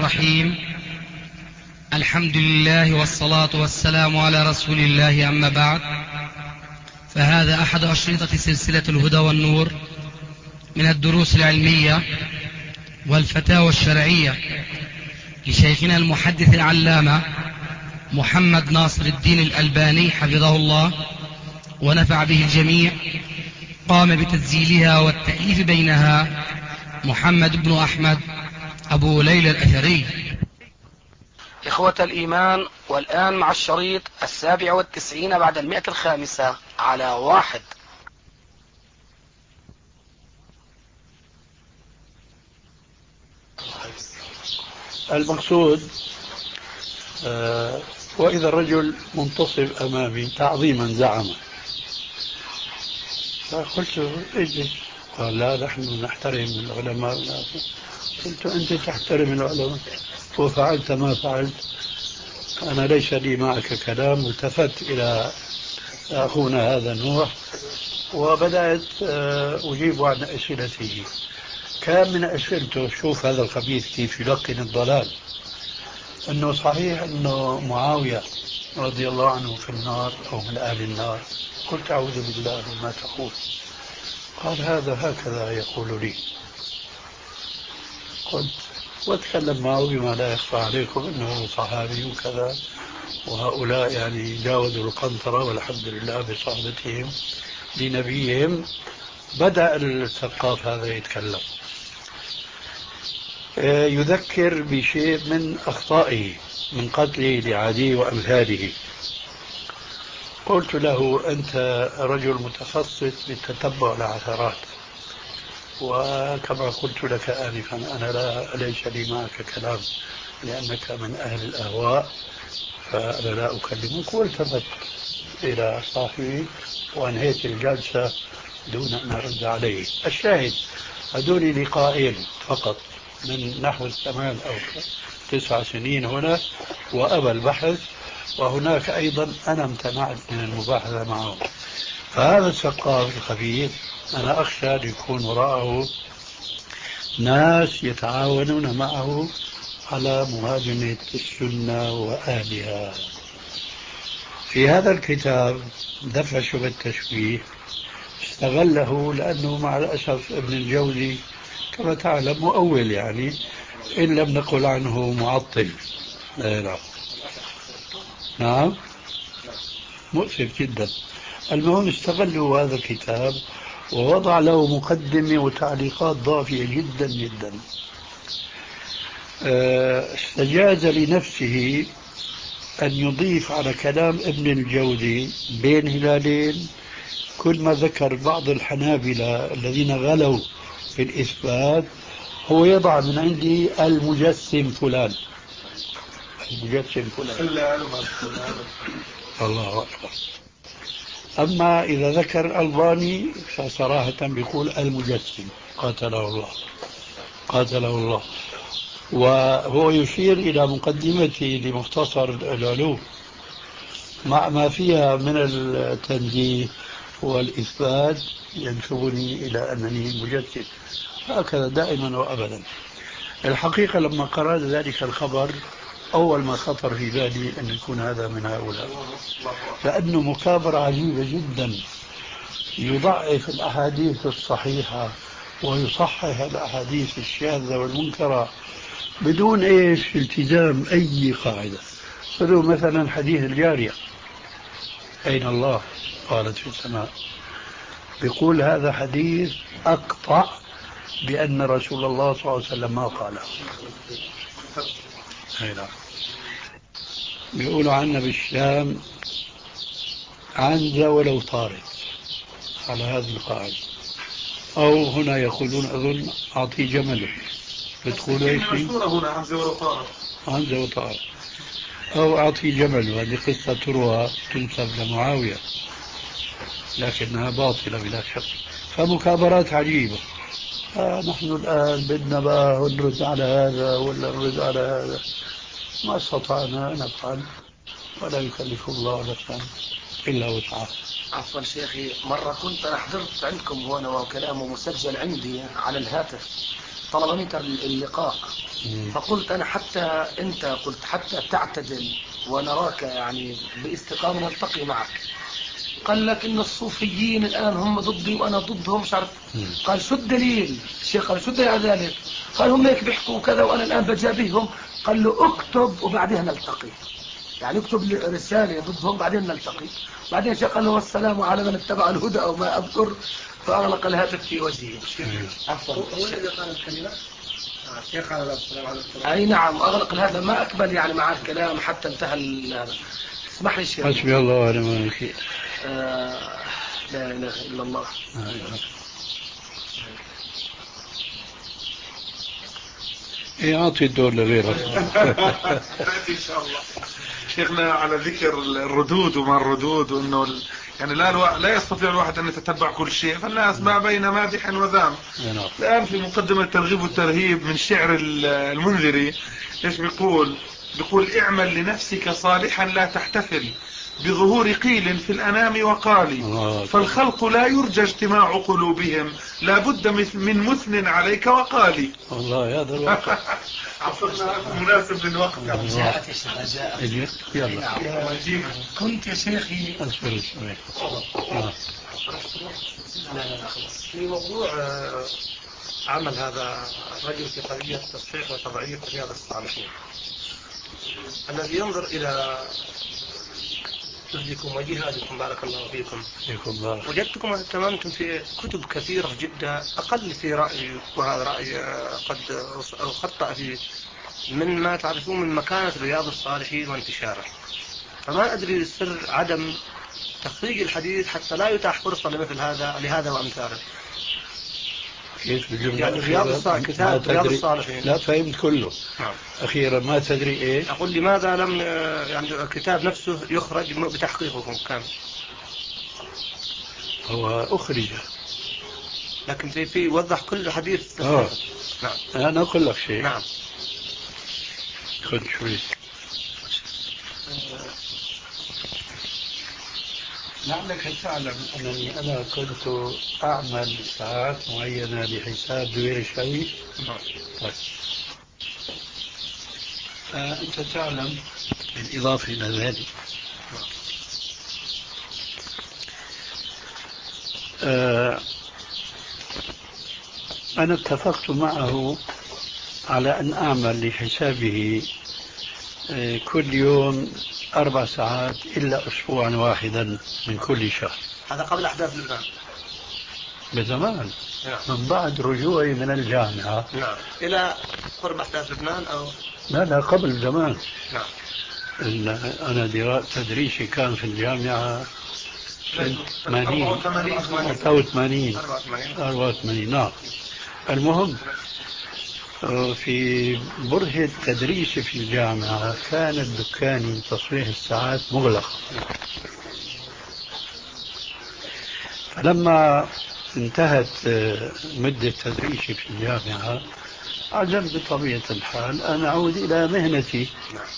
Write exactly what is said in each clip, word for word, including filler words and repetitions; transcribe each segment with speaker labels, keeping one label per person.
Speaker 1: الرحيم. الحمد لله والصلاة والسلام على رسول الله، أما بعد، فهذا أحد أشرطة سلسلة الهدى والنور من الدروس العلمية والفتاوى الشرعية لشيخنا المحدث العلامة محمد ناصر الدين الألباني حفظه الله ونفع به الجميع. قام بتسجيلها والتأليف بينها محمد بن أحمد أبو ليلى الأثري.
Speaker 2: إخوة الإيمان، والآن مع الشريط السابع والتسعين بعد المئة الخامسة على واحد.
Speaker 3: المقصود آه وإذا الرجل منتصب أمامي تعظيما زعم، فقلت اجلس. قال لا، نحن نحترم العلماء. قلت أنت تحترم العلماء وفعلت ما فعلت، أنا ليس لي معك كلام. التفت إلى أخونا هذا نوح وبدأت أجيب عن أسئلته. كان من أسئلته، شوف هذا الخبيث كيف يلقن الضلال، أنه صحيح أنه معاوية رضي الله عنه في النار أو من أهل النار. قلت أعوذ بالله ما تقول. قال هذا هكذا يقول لي. قلت واتكلم معه بما لا يخفى عليكم أنه صحابي وكذا، وهؤلاء يعني جاوزوا القنطرة والحمد لله بصحبتهم لنبيهم. بدأ الثقاف هذا يتكلم، يذكر بشيء من أخطائه من قتله لعدي وأمثاله. قلت له أنت رجل متخصص بتتبع العثرات، وكما قلت لك آنفا أنا لا ليس لي معك كلام لأنك من أهل الأهواء، فأنا لا أكلمك. والتفت إلى صاحبي وأنهيت الجلسة دون أن أرد عليه. الشاهد هذول لقاءين فقط من نحو الثمان أو تسع سنين هنا، وأبى البحث، وهناك أيضا أنا امتنعت من المباحثة معه. فهذا الثقاف الخبيث أنا أخشى أن يكون وراءه ناس يتعاونون معه على مهاجمة السنة وأهلها. في هذا الكتاب دفع شبه التشبيه استغله، لأنه مع الأسف ابن الجوزي كما تعلم مؤول، يعني إن لم نقل عنه معطل. لا. نعم، مؤسف جدا. المهم استغلوا هذا الكتاب ووضع له مقدمة وتعليقات ضافية جدا جدا. استجاز لنفسه أن يضيف على كلام ابن الجوزي بين هلالين كل ما ذكر بعض الحنابلة الذين غلوا في الإثبات هو يضع من عندي المجسم فلان، المجسم فلان. الله أكبر. أما إذا ذكر الألباني فصراحة بيقول المجسم، قاتله الله قاتله الله. وهو يشير إلى مقدمته لمختصر العلوم مع ما فيها من التنزيه والإثبات ينسبني إلى أنني مجسم، هكذا دائما وأبدا. الحقيقة لما قرأت ذلك الخبر أول ما خطر في بالي أن يكون هذا من هؤلاء، لأنه مكابرة عجيبة جدا. يضعف الأحاديث الصحيحة ويصحح الأحاديث الشاذة والمنكرة بدون إيش التزام أي قاعدة. خذوا مثلا حديث الجارية، أين الله؟ قالت في السماء. بيقول هذا حديث أقطع بأن رسول الله صلى الله عليه وسلم ما قاله. هنا بيقولوا عنا بالشام عنزة ولو طارت، على هذه القاعدة. أو هنا يقولون أظن أعطي جمله، بتقولوا ايش؟ هنا عنزة ولو طارت، عنزة وطارت، أو أعطي جمل. وهذه قصة تروى تنسب لمعاوية لكنها باطلة بلا شك. فمكابرات عجيبة. آه نحن الآن بدنا بقى نرد على هذا ولا نرد على هذا، ما استطعنا نفعل، ولا يكلف الله نفسا إلا وسعها.
Speaker 2: عفوا شيخي، مرة كنت أحضرت عندكم هنا وكلامه مسجل عندي على الهاتف، طلب منك اللقاء، فقلت أنا حتى أنت قلت حتى تعتدل ونراك يعني باستقامة نلتقي معك. قال لك إن الصوفيين الآن هم ضدي وأنا ضدهم، مش عارف. قال شو الدليل؟ الشيخ قال شو الدليل على ذلك؟ قال هم هيك بيحكوا كذا وأنا الآن بجابههم. قال له اكتب وبعدها نلتقي، يعني اكتب رسالة ضدهم بعدين نلتقي. بعدين الشيخ قال له والسلام على من اتبع الهدى أو ما أذكر، فأغلق الهاتف في وجهه. عفوا، هو الذي قال الكلمة. الشيخ قال السلام عليكم. أي نعم، أغلق الهاتف، ما أقبل يعني مع الكلام حتى انتهى هذا. اسمح لي شيخ.
Speaker 3: حسبي الله ونعم الوكيل.
Speaker 2: آه لا إله إلا الله.
Speaker 3: إيه أعطي الدور لغيرك.
Speaker 4: إن شاء الله. شيخنا على ذكر الردود وما الردود، وإنه ال... يعني لا الو... لا يستطيع الواحد أن يتتبع كل شيء، فالناس ما بين مادح وذام. الآن في مقدمة الترغيب والترهيب من شعر المنذري إيش بيقول؟ بيقول اعمل لنفسك صالحا لا تحتفل بظهور قيل في الأنام وقال، فالخلق لا يرجى اجتماع قلوبهم، لا بد من مثن عليك وقالي.
Speaker 3: والله هذا الواقع.
Speaker 4: مناسب للوقت.
Speaker 2: جاءت يا شيخ جاءت.
Speaker 3: يلا
Speaker 2: كنت يا شيخي
Speaker 3: أصبر شوي.
Speaker 5: في موضوع عمل هذا الرجل في قضية تصحيح وتضعيف رياض الصالحين، الذي ينظر إلى جهدكم وجهادكم بارك الله فيكم، وجدتكم اهتممتم في كتب كثيرة جدا، أقل في رأيي وهذا رأي قد خطأ فيه، من ما تعرفون من مكانة رياض الصالحين وانتشاره. فما أدري سر عدم تخريج الحديث حتى لا يتاح فرصة لمثل هذا لهذا وأمثاله.
Speaker 3: كيف بجملة
Speaker 5: يعني رياض الصالحين، كتاب رياض الصالحين
Speaker 3: لا فهمت كله.
Speaker 5: نعم.
Speaker 3: أخيرا ما تدري إيه؟
Speaker 5: أقول لماذا لم يعني الكتاب نفسه يخرج بتحقيقكم كامل؟
Speaker 3: هو أخرج
Speaker 5: لكن في في وضح كل حديث.
Speaker 3: آه.
Speaker 5: نعم.
Speaker 3: أنا أقول لك شيء.
Speaker 5: نعم.
Speaker 3: خذ شوي. لعلك تعلم أنني أنا كنت أعمل ساعات معينة لحساب غير شيء. طيب. فأنت تعلم بالإضافة إلى ذلك آه أنا اتفقت معه على أن أعمل لحسابه آه كل يوم أربع ساعات إلا أسبوعا واحدا من كل شهر.
Speaker 5: هذا قبل أحداث لبنان
Speaker 3: بزمان.
Speaker 5: نعم.
Speaker 3: من بعد رجوعي من الجامعة.
Speaker 5: نعم. إلى قرب أحداث لبنان أو
Speaker 3: لا لا قبل زمان.
Speaker 5: نعم.
Speaker 3: أنا دراسة تدريسي كان في الجامعة ثمانين أربعة وثمانين أربعة وثمانين. نعم. المهم في برهة تدريسي في الجامعة كان الدكان تصليح الساعات مغلق، فلما انتهت مدة تدريسي في الجامعة عزمت بطبيعة الحال أن أعود إلى مهنتي.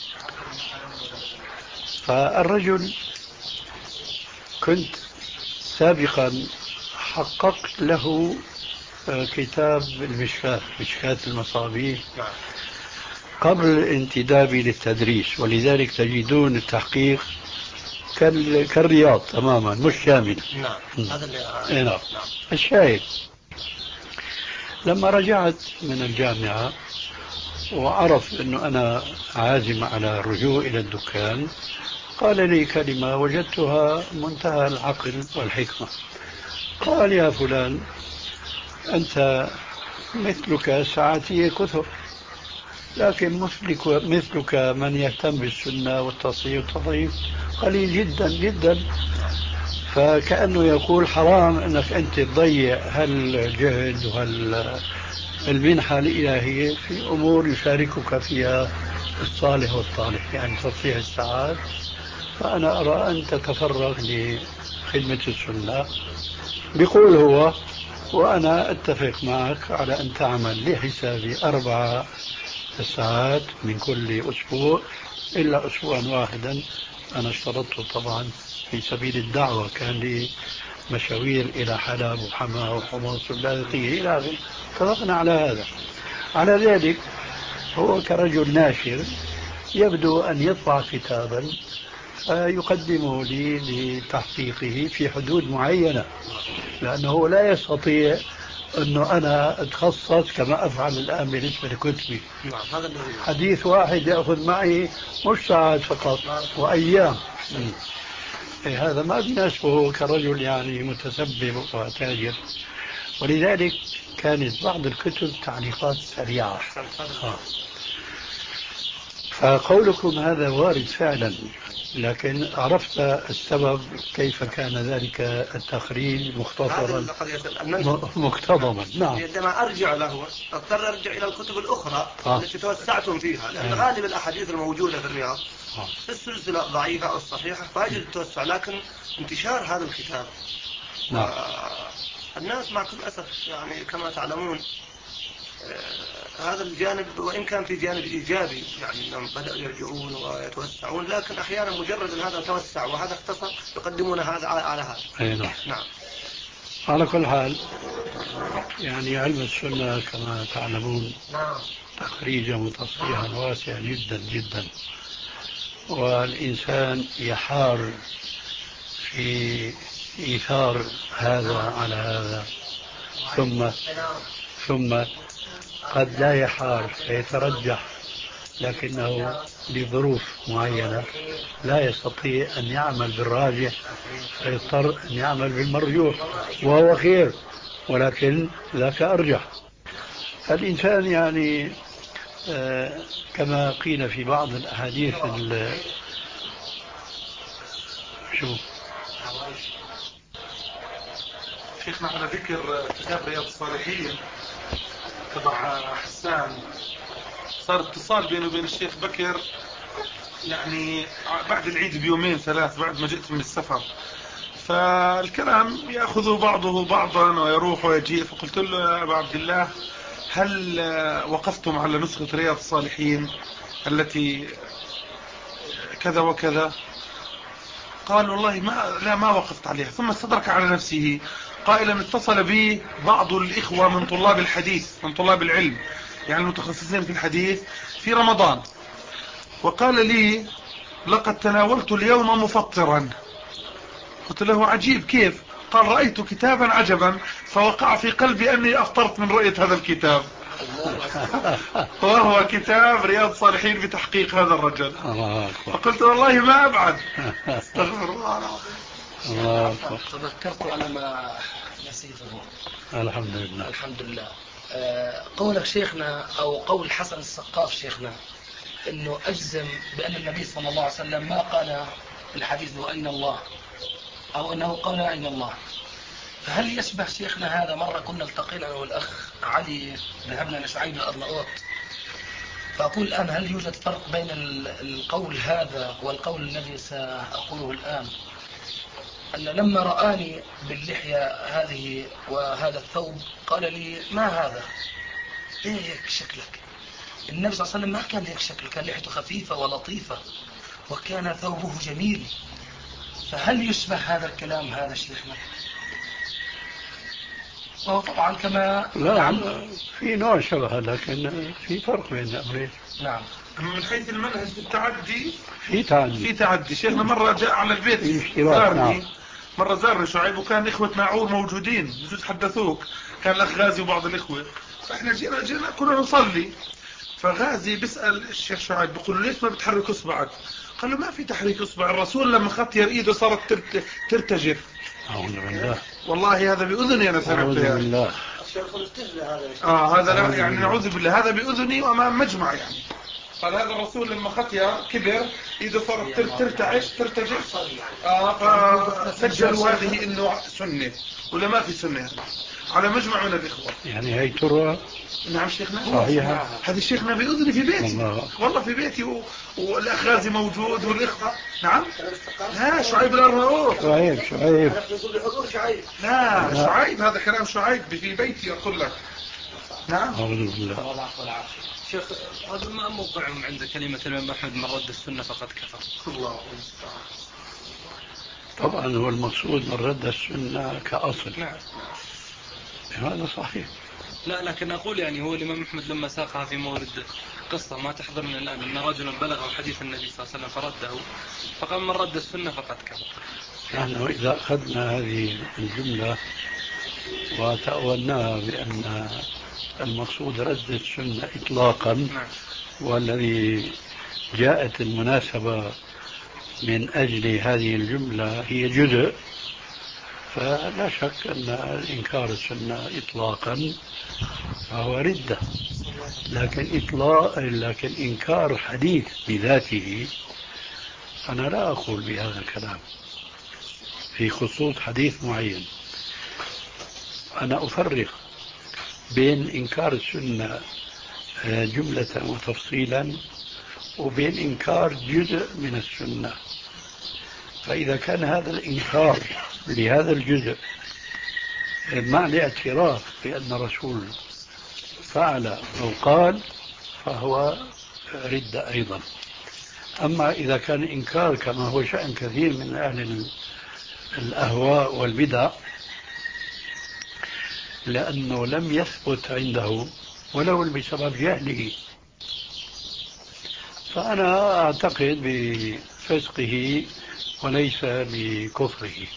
Speaker 3: فالرجل كنت سابقا حققت له كتاب المشكاة مشكاة المصابيح قبل انتدابي للتدريس، ولذلك تجدون التحقيق كالرياض تماما مش شامل.
Speaker 5: نعم. هذا اللي
Speaker 3: نعم. نعم. الشاهد لما رجعت من الجامعة وعرف أنه أنا عازم على الرجوع إلى الدكان قال لي كلمة وجدتها منتهى العقل والحكمة. قال يا فلان أنت مثلك ساعاتي كثر، لكن مثلك, مثلك من يهتم بالسنة والتصحيح والتضعيف قليل جدا جدا. فكأنه يقول حرام أنك أنت تضيع هالجهد وهالمنحة الإلهية في أمور يشاركك فيها الصالح والطالح، يعني تصحيح الساعات. فأنا أرى أن تتفرغ لخدمة السنة. بيقول هو وأنا أتفق معك على أن تعمل لحسابي أربع ساعات من كل أسبوع إلا أسبوعا واحدا. أنا اشترطت طبعا في سبيل الدعوة، كان لي مشاوير إلى حلب وحماة وحمص واللاذقية إلى آخره. اتفقنا على هذا. على ذلك هو كرجل ناشر يبدو أن يطبع كتابا يقدمه لي لتحقيقه في حدود معينة، لأنه لا يستطيع أنه أنا أتخصص كما أفعل الآن بالنسبة لكتبي. حديث واحد يأخذ معي مش ساعات فقط وأيام. إيه هذا ما بيناسبه كرجل يعني متسبب وتاجر. ولذلك كانت بعض الكتب تعليقات سريعة. آه. فقولكم هذا وارد فعلا، لكن عرفت السبب كيف كان ذلك التخريج مختصرا مقتضبا. نعم.
Speaker 5: عندما ارجع له اضطر ارجع الى الكتب الاخرى آه. التي توسعتم فيها، لان آه. غالب الاحاديث الموجوده في الرياض آه. في السلسله ضعيفه او الصحيحه فاجد التوسع، لكن انتشار هذا الكتاب
Speaker 3: نعم.
Speaker 5: الناس مع كل اسف يعني كما تعلمون آه هذا الجانب وإن كان في جانب إيجابي، يعني أنهم بدأوا يرجعون ويتوسعون، لكن أحيانا مجرد أن هذا توسع وهذا اختصر يقدمون هذا على هذا.
Speaker 3: أيضا.
Speaker 5: نعم.
Speaker 3: على كل حال يعني علم السنة كما تعلمون تخريجا وتصحيحا واسع جدا جدا، والإنسان يحار في إيثار هذا على هذا، ثم ثم قد لا يحار فيترجح، لكنه لظروف معينة لا يستطيع أن يعمل بالراجح فيضطر أن يعمل بالمرجوح، وهو خير ولكن ذاك أرجح. الإنسان يعني آه كما قيل في بعض الأحاديث شو
Speaker 4: شيخنا على ذكر كتاب رياض الصالحين تبع حسان، صار اتصال بينه وبين الشيخ بكر يعني بعد العيد بيومين ثلاث بعد ما جئت من السفر، فالكلام يأخذ بعضه بعضا ويروح ويجيء. فقلت له يا أبا عبد الله هل وقفتم على نسخة رياض الصالحين التي كذا وكذا؟ قال والله ما لا ما وقفت عليها. ثم استدرك على نفسه قائلا اتصل بي بعض الإخوة من طلاب الحديث من طلاب العلم يعني المتخصصين في الحديث في رمضان، وقال لي لقد تناولت اليوم مفطرا. قلت له عجيب كيف؟ قال رأيت كتابا عجبا فوقع في قلبي أني أفطرت من رؤية هذا الكتاب وهو كتاب رياض الصالحين بتحقيق هذا الرجل. فقلت والله ما أبعد. استغفر الله العظيم.
Speaker 2: تذكرت أنا ما نسيته.
Speaker 3: الحمد لله.
Speaker 2: الحمد لله. قولك شيخنا أو قول حسن السقاف شيخنا أنه أجزم بأن النبي صلى الله عليه وسلم ما قال الحديث أين الله أو أنه قال أين الله، فهل يشبه شيخنا هذا؟ مرة كنا التقينا أنا والأخ علي ذهبنا لشعيب الأرناؤوط، فأقول الآن هل يوجد فرق بين القول هذا والقول الذي سأقوله الآن؟ أن لما رآني باللحية هذه وهذا الثوب قال لي ما هذا؟ إيه هيك شكلك؟ النبي صلى الله عليه وسلم ما كان هيك شكله، كان لحيته خفيفة ولطيفة وكان ثوبه جميل، فهل يشبه هذا الكلام هذا شيخنا؟ وهو طبعا كما
Speaker 3: لا نعم في نوع شبه لكن في فرق بين الأمرين.
Speaker 2: نعم.
Speaker 4: من حيث المنهج التعدي
Speaker 3: في تعدي
Speaker 4: في تعدي شيخنا مرة جاء على البيت زارني نعم. مرة زارني شعيب وكان إخوة ناعور موجودين بجوز حدثوك، كان الأخ غازي وبعض الإخوة، فإحنا جينا جينا كنا نصلي، فغازي بيسأل الشيخ شعيب بيقول له ليش ما بتحرك إصبعك؟ قال له ما في تحريك إصبع، الرسول لما خطير إيده صارت ترت... ترتجف.
Speaker 3: أعوذ بالله.
Speaker 4: والله هذا بأذني أنا سمعت.
Speaker 3: أعوذ بالله.
Speaker 4: آه هذا لا يعني نعوذ بالله، هذا بأذني وأمام مجمع يعني. قال هذا الرسول لما خطير كبر إيده صارت ترتعش ترتجف، آه فسجلوا هذه إنه سنة ولا ما في سنة هذا على مجمع من الإخوة.
Speaker 3: يعني هي ترى.
Speaker 4: نعم شيخنا.
Speaker 3: صحيح.
Speaker 4: هذا الشيخنا بأذني في بيتي والله, والله في بيتي و... والأخ غازي موجود والإخوة. نعم. لا شعيب الأرناؤوط.
Speaker 3: شعيب شعيب.
Speaker 4: لا شعيب هذا كلام شعيب في بيتي أقول لك. نعم.
Speaker 3: أعوذ بالله.
Speaker 1: شيخ هذا ما موقعهم عند كلمة الإمام أحمد من رد السنة فقد كفر.
Speaker 4: الله.
Speaker 3: طبعا هو المقصود من رد السنة كأصل.
Speaker 1: نعم.
Speaker 3: هذا صحيح.
Speaker 1: لا لكن أقول يعني هو الإمام أحمد لما ساقها في مورد قصة ما تحضرنا الآن أن رجلا بلغه حديث النبي صلى الله عليه وسلم فرده، فقال من رد السنة فقد كفر.
Speaker 3: نحن إذا أخذنا هذه الجملة وتأولناها بأن المقصود رد السنة إطلاقا،
Speaker 1: نعم.
Speaker 3: والذي جاءت المناسبة من أجل هذه الجملة هي جزء، فلا شك أن إنكار السنة إطلاقا فهو ردة. لكن إطلاق لكن إنكار حديث بذاته أنا لا أقول بهذا الكلام في خصوص حديث معين. أنا أفرق بين إنكار السنة جملة وتفصيلا وبين إنكار جزء من السنة. فإذا كان هذا الإنكار لهذا الجزء مع الاعتراف بأن الرسول فعل أو قال فهو ردة أيضا. أما إذا كان إنكار كما هو شأن كثير من أهل الأهواء والبدع لأنه لم يثبت عنده ولو بسبب جهله، فأنا أعتقد بفسقه وليس بكفره.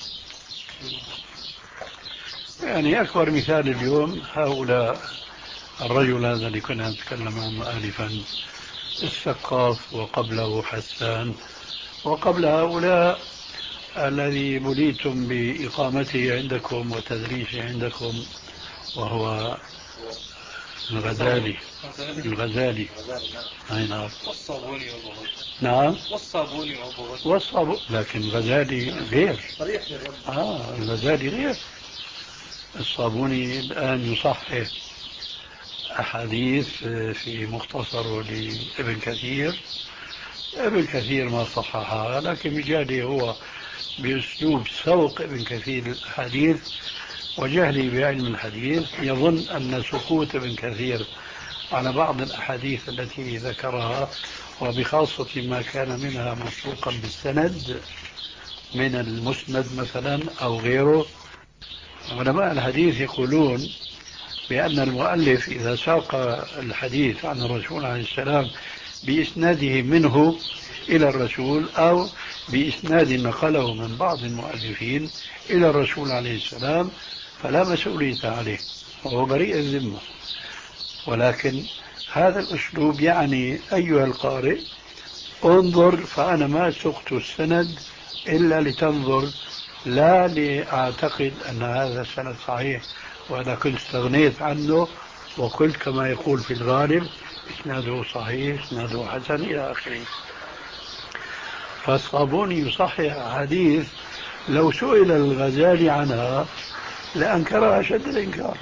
Speaker 3: يعني أكبر مثال اليوم هؤلاء الرجل هذا اللي كنا نتكلم عنه آنفا، السقاف، وقبله حسان، وقبل هؤلاء الذي بليتم بإقامته عندكم وتدريسه عندكم وهو الغزالي. الغزالي أي نعم.
Speaker 1: والصابوني وبغض.
Speaker 3: نعم.
Speaker 1: والصابوني وبغض.
Speaker 3: والصابوني، لكن الغزالي غير. آه الغزالي غير. الصابوني الآن يصحح أحاديث في مختصر لابن كثير. ابن كثير ما صححها، لكن بجهله هو بأسلوب سوق ابن كثير الحديث وجهلي بعلم الحديث يظن أن سكوت ابن كثير على بعض الأحاديث التي ذكرها وبخاصة ما كان منها مسروقا بالسند من المسند مثلا أو غيره. علماء الحديث يقولون بأن المؤلف إذا ساق الحديث عن الرسول عليه السلام بإسناده منه إلى الرسول أو بإسناد نقله من بعض المؤلفين إلى الرسول عليه السلام فلا مسؤولية عليه وهو بريء الذمة. ولكن هذا الأسلوب يعني أيها القارئ انظر، فأنا ما سقت السند إلا لتنظر، لا لأعتقد أن هذا السند صحيح وأنا كنت استغنيت عنه وقلت كما يقول في الغالب إسناده صحيح إسناده حسن إلى آخره. فالصابوني يصحح حديث لو سئل الغزالي عنها لأنكرها شد الإنكار.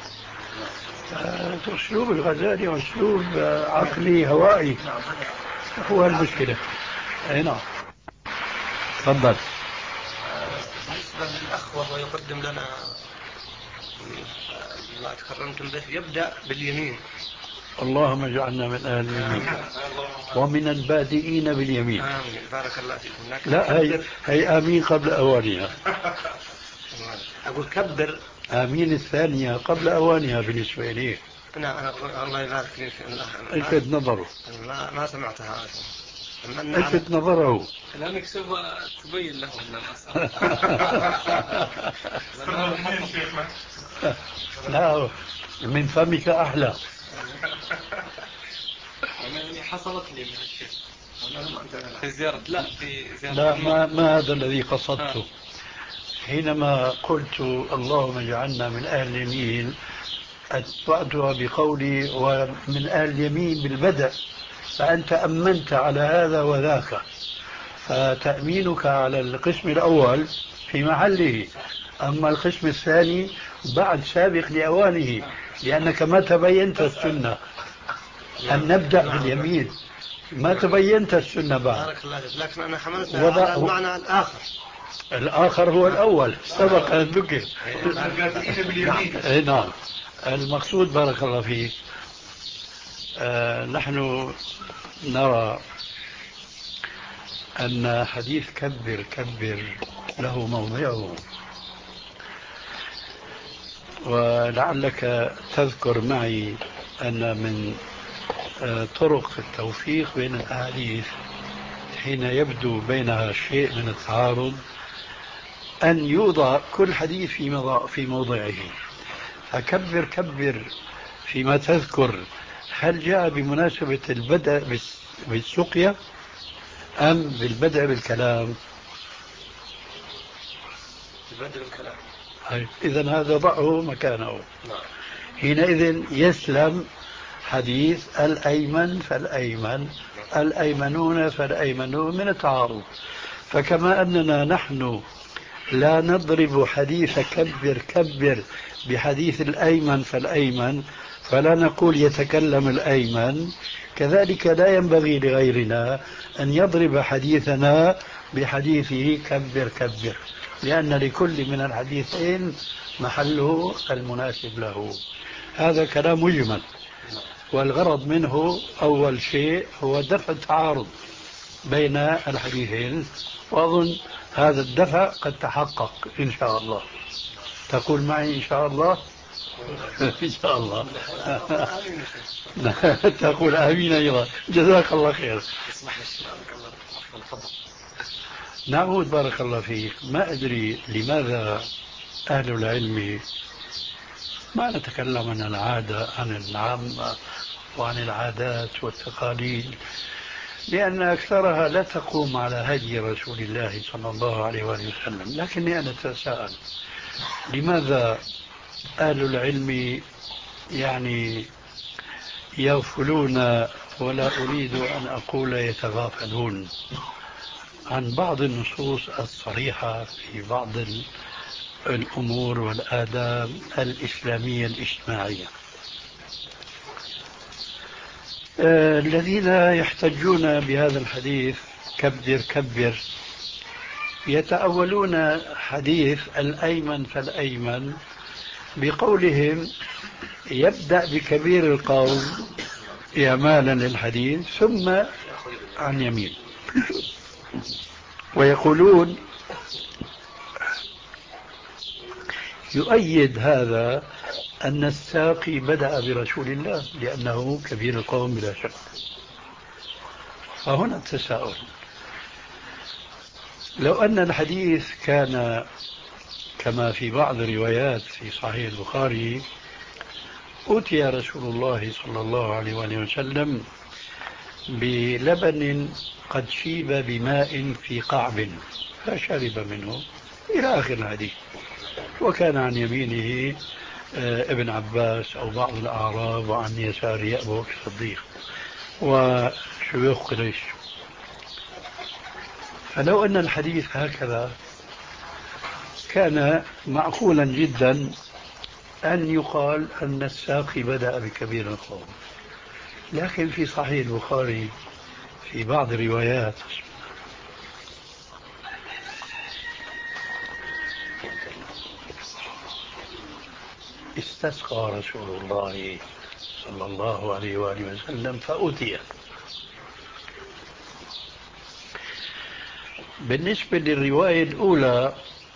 Speaker 3: أسلوب الغزالي أسلوب عقلي هوائي هو المشكلة. أي نعم. تفضل.
Speaker 5: بالنسبة للأخ وهو يقدم لنا ما تكرمتم به يبدأ باليمين.
Speaker 3: اللهم اجعلنا من أهل اليمين ومن البادئين باليمين.
Speaker 5: آمين. بارك الله فيكم.
Speaker 3: لا هي, هي آمين قبل أوانها.
Speaker 5: أقول كبر.
Speaker 3: آمين الثانية قبل أوانها بالنسبة إليه.
Speaker 5: أنا الله يبارك فيك.
Speaker 3: الفت نظره.
Speaker 5: ما ما سمعتها.
Speaker 3: الفت نظره.
Speaker 1: لا نكسبها تبين له أن
Speaker 3: لا من فمك أحلى.
Speaker 1: يعني حصلت لي من الشيء في زيارة لا في زيارة
Speaker 3: لا ما, ما هذا الذي قصدته. حينما قلت اللهم اجعلنا من أهل اليمين أتبعتها بقولي ومن أهل اليمين بالبدء، فأنت أمنت على هذا وذاك، فتأمينك على القسم الأول في محله، أما القسم الثاني بعد سابق لأوانه، لأنك ما تبينت السنة أن نبدأ باليمين، ما تبينت السنة بعد.
Speaker 5: بارك الله فيك. لكن أنا حملتها على المعنى الآخر.
Speaker 3: الآخر هو الأول سبق أن ذكر. نعم. المقصود بارك الله فيك آه نحن نرى أن حديث كبر كبر له موضعه، ولعلك تذكر معي أن من طرق التوفيق بين الأحاديث حين يبدو بينها شيء من التعارض أن يوضع كل حديث في موضعه. فكبر كبر فيما تذكر هل جاء بمناسبة البدء بالسقيا أم بالبدء بالكلام؟
Speaker 5: البدء بالكلام.
Speaker 3: إذن هذا ضعه مكانه. حينئذ يسلم حديث الأيمن فالأيمن الأيمنون فالأيمنون من التعارض. فكما أننا نحن لا نضرب حديث كبر كبر بحديث الأيمن فالأيمن فلا نقول يتكلم الأيمن، كذلك لا ينبغي لغيرنا أن يضرب حديثنا بحديثه كبر كبر، لأن لكل من الحديثين محله المناسب له. هذا كلام مجمل، والغرض منه أول شيء هو دفع التعارض بين الحديثين، وأظن هذا الدفع قد تحقق إن شاء الله. تقول معي إن شاء الله؟ إن شاء الله. تقول آمين أيضا. جزاك الله خير. نعود بارك الله فيك. ما أدري لماذا أهل العلم ما نتكلم عن العادة عن العامة وعن العادات والتقاليد، لأن أكثرها لا تقوم على هدي رسول الله صلى الله عليه وآله وسلم. لكني أنا أتساءل لماذا أهل العلم يعني يغفلون، ولا أريد أن أقول يتغافلون، عن بعض النصوص الصريحة في بعض الأمور والآداب الإسلامية الاجتماعية. آه الذين يحتجون بهذا الحديث كبر كبر يتأولون حديث الأيمن فالأيمن بقولهم يبدأ بكبير القوم إعمالا للحديث ثم عن يمين، ويقولون يؤيد هذا أن الساقي بدأ برسول الله لأنه كبير القوم بلا شك. فهنا التساؤل، لو أن الحديث كان كما في بعض الروايات في صحيح البخاري أتي رسول الله صلى الله عليه وسلم بلبن قد شيب بماء في قعب فشرب منه إلى آخر الحديث، وكان عن يمينه ابن عباس أو بعض الأعراب وعن يساره أبو بكر الصديق وشيوخ قريش. فلو أن الحديث هكذا كان معقولا جدا أن يقال أن الساقي بدأ بكبير القوم. لكن في صحيح البخاري في بعض الروايات استسقى رسول الله صلى الله عليه وآله وسلم فأتي. بالنسبة للرواية الأولى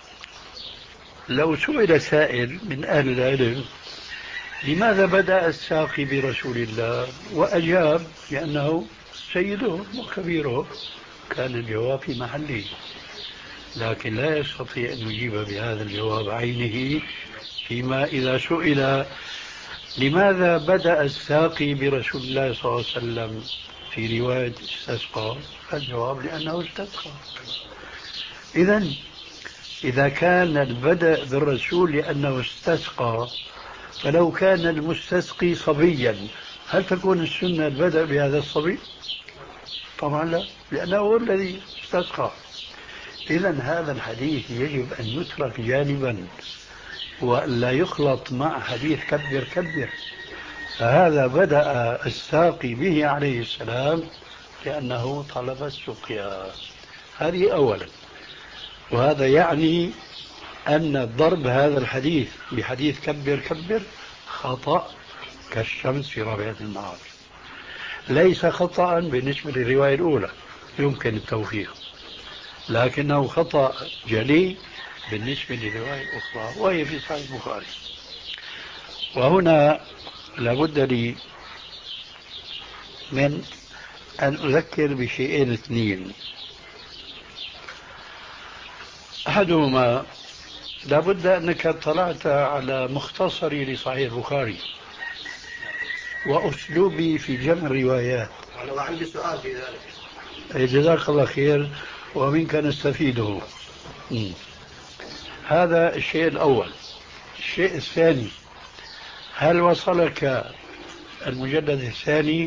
Speaker 3: لو سئل سائل من أهل العلم لماذا بدأ الساقي برسول الله وأجاب لأنه سيده وكبيره، كان الجواب في محله، لكن لا يستطيع أن يجيب بهذا الجواب عينه فيما إذا سئل لماذا بدأ الساقي برسول الله صلى الله عليه وسلم في رواية استسقى، الجواب لأنه استسقى. إذن إذا كان البدء بالرسول لأنه استسقى، فلو كان المستسقي صبيا هل تكون السنة البدء بهذا الصبي؟ طبعا لا، لأنه هو الذي استسقى. إذن هذا الحديث يجب أن يترك جانبا ولا يخلط مع حديث كبر كبر. فهذا بدأ الساقي به عليه السلام لأنه طلب السقيا، هذه أولا. وهذا يعني أن ضرب هذا الحديث بحديث كبر كبر خطأ كالشمس في ربيع النهار، ليس خطأ بالنسبة للرواية الأولى يمكن التوفيق، لكنه خطأ جلي بالنسبة للرواية الأخرى وهي في صحيح البخاري. وهنا لابد لي من أن أذكر بشيئين اثنين. أحدهما لابد أنك اطلعت على مختصري لصحيح البخاري وأسلوبي في جمع الروايات.
Speaker 5: أنا عندي سؤال في ذلك.
Speaker 3: جزاك الله خير ومنك نستفيده. م. هذا الشيء الأول. الشيء الثاني، هل وصلك المجلد الثاني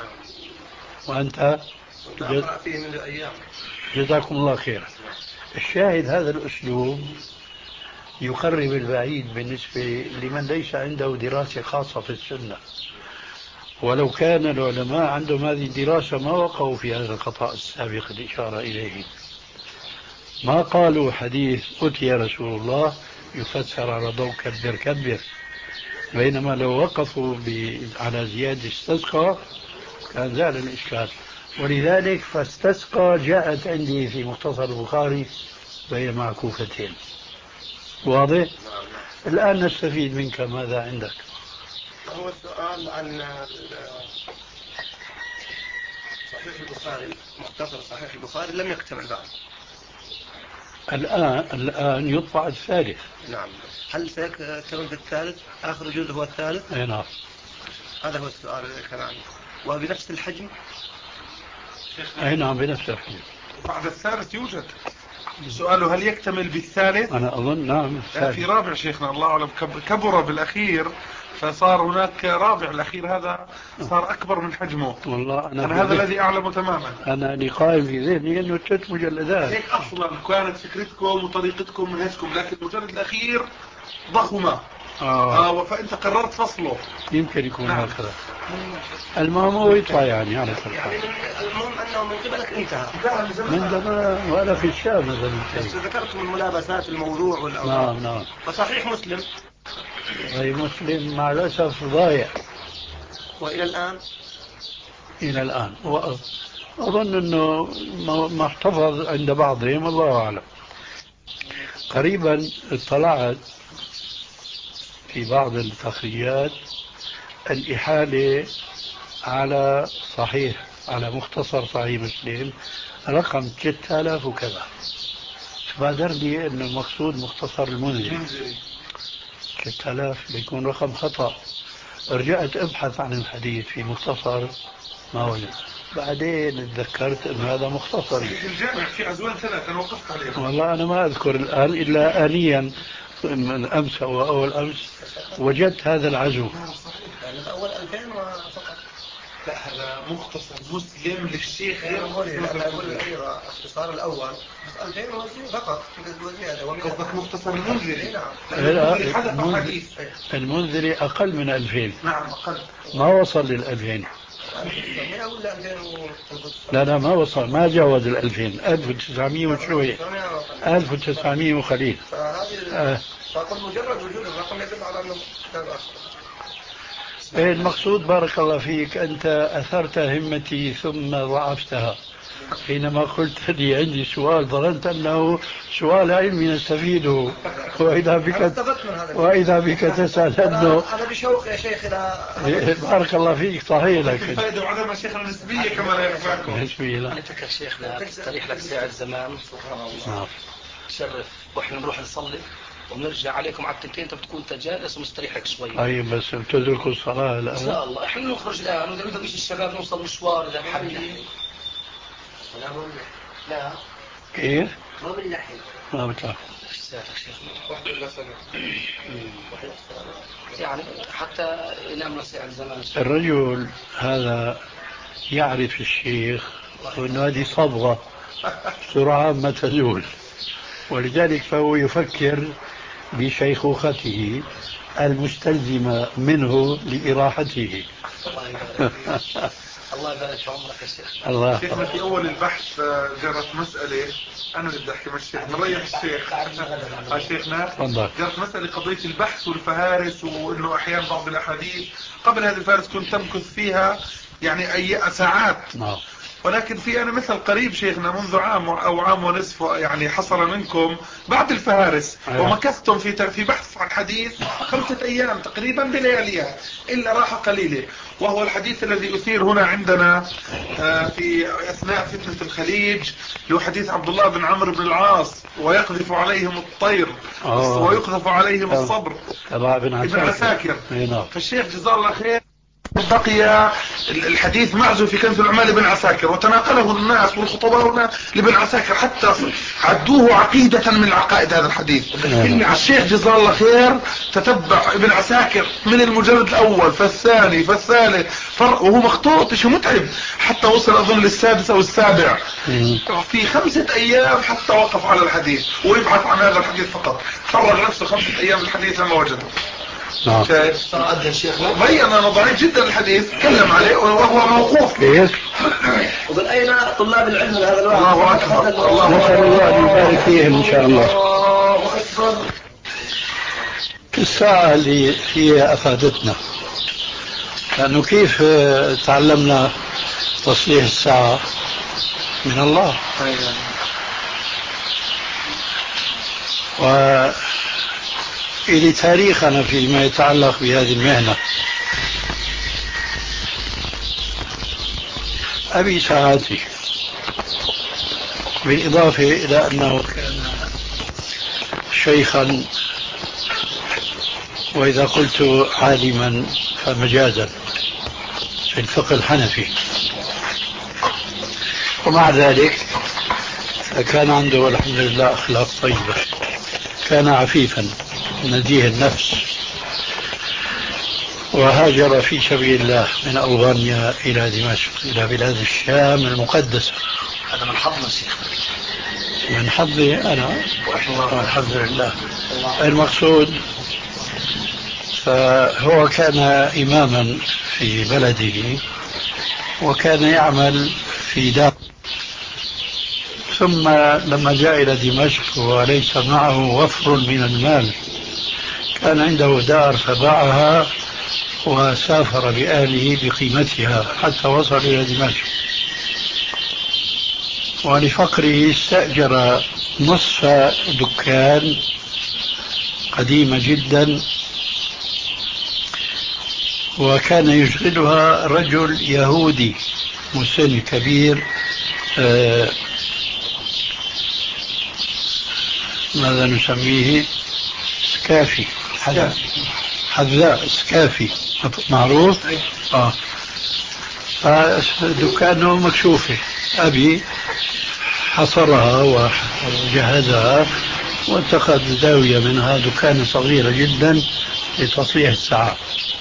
Speaker 3: وأنت
Speaker 5: جز... فيه منذ أيام؟
Speaker 3: جزاكم الله خير. الشاهد هذا الأسلوب يقرب البعيد بالنسبة لمن ليس عنده دراسة خاصة في السنة، ولو كان العلماء عندهم هذه الدراسة ما وقعوا في هذا الخطأ السابق الإشارة إليه. ما قالوا حديث أتي رسول الله يفسر على ضوء كبر كبر، بينما لو وقفوا على زيادة استسقى كان زال الإشكال. ولذلك فاستسقى جاءت عندي في مختصر البخاري بين معكوفتين. واضح؟ الآن نستفيد منك. ماذا عندك؟
Speaker 5: هو السؤال عن صحيح البخاري، مختصر صحيح البخاري لم يكتمل بعد.
Speaker 3: الآن الآن يطبع الثالث.
Speaker 5: نعم. هل سيكتمل في الثالث؟ آخر جزء هو الثالث؟
Speaker 3: أي نعم.
Speaker 5: هذا هو السؤال الذي كان عندي. وبنفس الحجم؟
Speaker 3: أي نعم بنفس الحجم.
Speaker 4: بعد الثالث يوجد. سؤاله هل يكتمل بالثالث؟
Speaker 3: أنا أظن نعم
Speaker 4: الثالث. في رابع شيخنا الله أعلم كبر بالأخير فصار هناك رابع. الأخير هذا صار أكبر من حجمه.
Speaker 3: والله أنا,
Speaker 4: أنا هذا الذي أعلمه تماما.
Speaker 3: أنا اللي قائم في ذهني أنه ثلاث مجلدات.
Speaker 4: هيك أصلا كانت فكرتكم وطريقتكم منهجكم، لكن المجلد الأخير ضخمة.
Speaker 3: آه.
Speaker 4: آه فأنت قررت فصله.
Speaker 3: يمكن يكون
Speaker 4: نعم.
Speaker 3: هكذا. المهم هو يطلع يعني على كل
Speaker 5: يعني المهم أنه من قبلك انتهى.
Speaker 3: من زمان وأنا في الشام هذا
Speaker 5: الشيء. ذكرتم الملابسات الموضوع والأوضاع.
Speaker 3: نعم نعم.
Speaker 5: فصحيح مسلم.
Speaker 3: أي مسلم مع الأسف ضايع.
Speaker 5: وإلى الآن؟
Speaker 3: إلى الآن وأظن أنه ما احتفظ عند بعضهم الله أعلم. قريبا اطلعت في بعض التخريجات الإحالة على صحيح على مختصر صحيح مسلم رقم ثلاثة آلاف وكذا. بادر لي أن المقصود مختصر المنذري ثلاثة آلاف بيكون رقم خطأ. رجعت أبحث عن الحديث في مختصر ما وجد. بعدين تذكرت أن هذا مختصر
Speaker 4: في الجامع في عزوان ثلاثة أنا وقفت عليه.
Speaker 3: والله أنا ما أذكر الآن إلا آنيا من أمس أو أول أمس وجدت هذا العزو.
Speaker 5: الأول ألفين وفقط.
Speaker 4: لا هذا مختصر مسلم للشيخ.
Speaker 5: أنا أقول أيضا اختصار الأول ألفين فقط وزيادة.
Speaker 4: قصدك مختصر المنذري؟
Speaker 3: نعم. المنذري أقل من ألفين.
Speaker 4: نعم أقل.
Speaker 3: ما وصل للألفين. لا لا ما وصل ما جاوز الألفين. ألف وتسعمية وشوية. ألف وتسعمية وخليل.
Speaker 5: آه. فقل مجرد وجود الرقم يدل على أنه كتاب آخر.
Speaker 3: المقصود بارك الله فيك أنت أثرت همتي ثم ضعفتها حينما قلت لي عندي سؤال ظننت أنه سؤال علمي نستفيده وإذا بك وإذا بك تسأل أنه
Speaker 5: أنا بشوق يا شيخ إلى
Speaker 3: بارك الله فيك صحيح لك
Speaker 4: الفائدة وعدم الشيخ النسبية كما لا يخفاكم.
Speaker 3: نسبية لا.
Speaker 2: أنا فكر شيخنا تستريح لك ساعة زمان سبحان الله. تشرف وإحنا نروح نصلي ونرجع عليكم على التنتين انت بتكون تجالس ومستريح لك شوي.
Speaker 3: اي بس بتدركوا الصلاه الان؟
Speaker 2: ان شاء الله احنا نخرج الان واذا بدهم يجي الشباب نوصل مشوار اذا بحب يعني. لا لا
Speaker 3: كيف؟
Speaker 2: ما بنلحق
Speaker 3: ما بتلحق.
Speaker 4: واحد إلا سنة.
Speaker 2: يعني حتى ينام نصيحة الزمان.
Speaker 3: الرجل هذا يعرف الشيخ وانه هذه صبغه سرعان ما تزول، ولذلك فهو يفكر بشيخوخته المستلزمة منه لإراحته.
Speaker 2: الله يبارك في عمرك يا شيخ.
Speaker 3: الله.
Speaker 4: شيخنا في أول البحث جرت مسألة أنا بدي أحكي مع الشيخ نريح الشيخ. شيخنا جرت مسألة قضية البحث والفهارس وإنه أحيانا بعض الأحاديث قبل هذه الفهارس كنت تمكث فيها يعني أي ساعات.
Speaker 3: نعم.
Speaker 4: ولكن في أنا مثل قريب شيخنا منذ عام أو عام ونصف يعني حصل منكم بعد الفهارس ومكثتم في في بحث عن حديث خمسة أيام تقريبا بلياليها إلا راحة قليلة، وهو الحديث الذي أثير هنا عندنا في أثناء فتنة الخليج، له حديث عبد الله بن عمرو بن العاص ويقذف عليهم الطير ويقذف عليهم الصبر ابن عساكر. فالشيخ جزاه الله خير بقي الحديث معزو في كنز العمال لابن عساكر، وتناقله الناس والخطباء هنا لابن عساكر حتى عدوه عقيدة من العقائد هذا الحديث. الشيخ جزاه الله خير تتبع ابن عساكر من المجلد الأول فالثاني فالثالث وهو مخطوط شيء متعب حتى وصل أظن للسادس أو السابع في خمسة أيام حتى وقف على الحديث ويبحث عن هذا الحديث فقط، فرغ نفسه خمسة أيام الحديث لما وجده.
Speaker 2: نعم. أدى الشيخ
Speaker 4: بين أنه ضعيف جدا الحديث، تكلم عليه وهو موقوف.
Speaker 2: وقال أين طلاب العلم هذا الوقت؟
Speaker 4: الله أكبر.
Speaker 3: الله الله يبارك فيهم إن شاء الله. الساعة اللي هي أفادتنا، لأنه كيف تعلمنا تصليح الساعة من الله. و إلى تاريخنا فيما يتعلق بهذه المهنة. أبي ساعاتي، بالإضافة إلى أنه كان شيخا، وإذا قلت عالما فمجازا، في الفقه الحنفي، ومع ذلك كان عنده والحمد لله أخلاق طيبة، كان عفيفا نزيه النفس، وهاجر في سبيل الله من ألبانيا إلى دمشق إلى بلاد الشام المقدسة.
Speaker 2: هذا من حظنا شيخ،
Speaker 3: من حظي أنا والحمد لله. المقصود فهو كان إماما في بلده وكان يعمل في دار، ثم لما جاء إلى دمشق وليس معه وفر من المال، كان عنده دار فباعها وسافر بأهله بقيمتها حتى وصل إلى دمشق، ولفقره استأجر نصف دكان قديمة جدا، وكان يشغلها رجل يهودي مسن كبير، آه ماذا نسميه، سكافي، حذاء سكافي معروف. آه. فدكانه مكشوفة. أبي حصرها وجهزها واتخذ زاوية منها، دكانة صغيرة جدا لتصليح الساعات،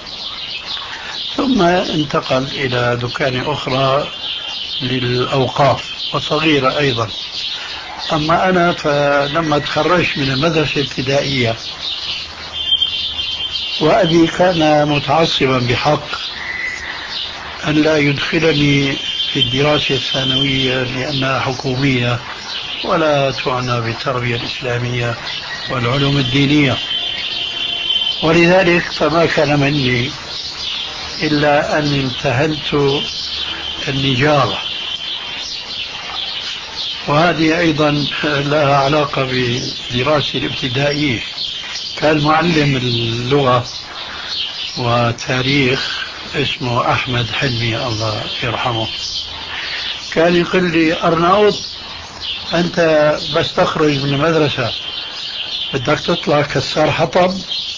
Speaker 3: ثم انتقل إلى دكان أخرى للأوقاف وصغيرة أيضا. أما أنا فلما تخرجت من المدرسة الابتدائية، وأبي كان متعصبا بحق أن لا يدخلني في الدراسة الثانوية لأنها حكومية ولا تعنى بالتربية الإسلامية والعلوم الدينية، ولذلك فما كان مني إلا أن امتهنت النجارة، وهذه أيضا لها علاقة بدراستي الابتدائية. كان معلم اللغة وتاريخ اسمه أحمد حلمي الله يرحمه، كان يقول لي أرناؤوط أنت بس تخرج من المدرسة بدك تطلع كسار حطب،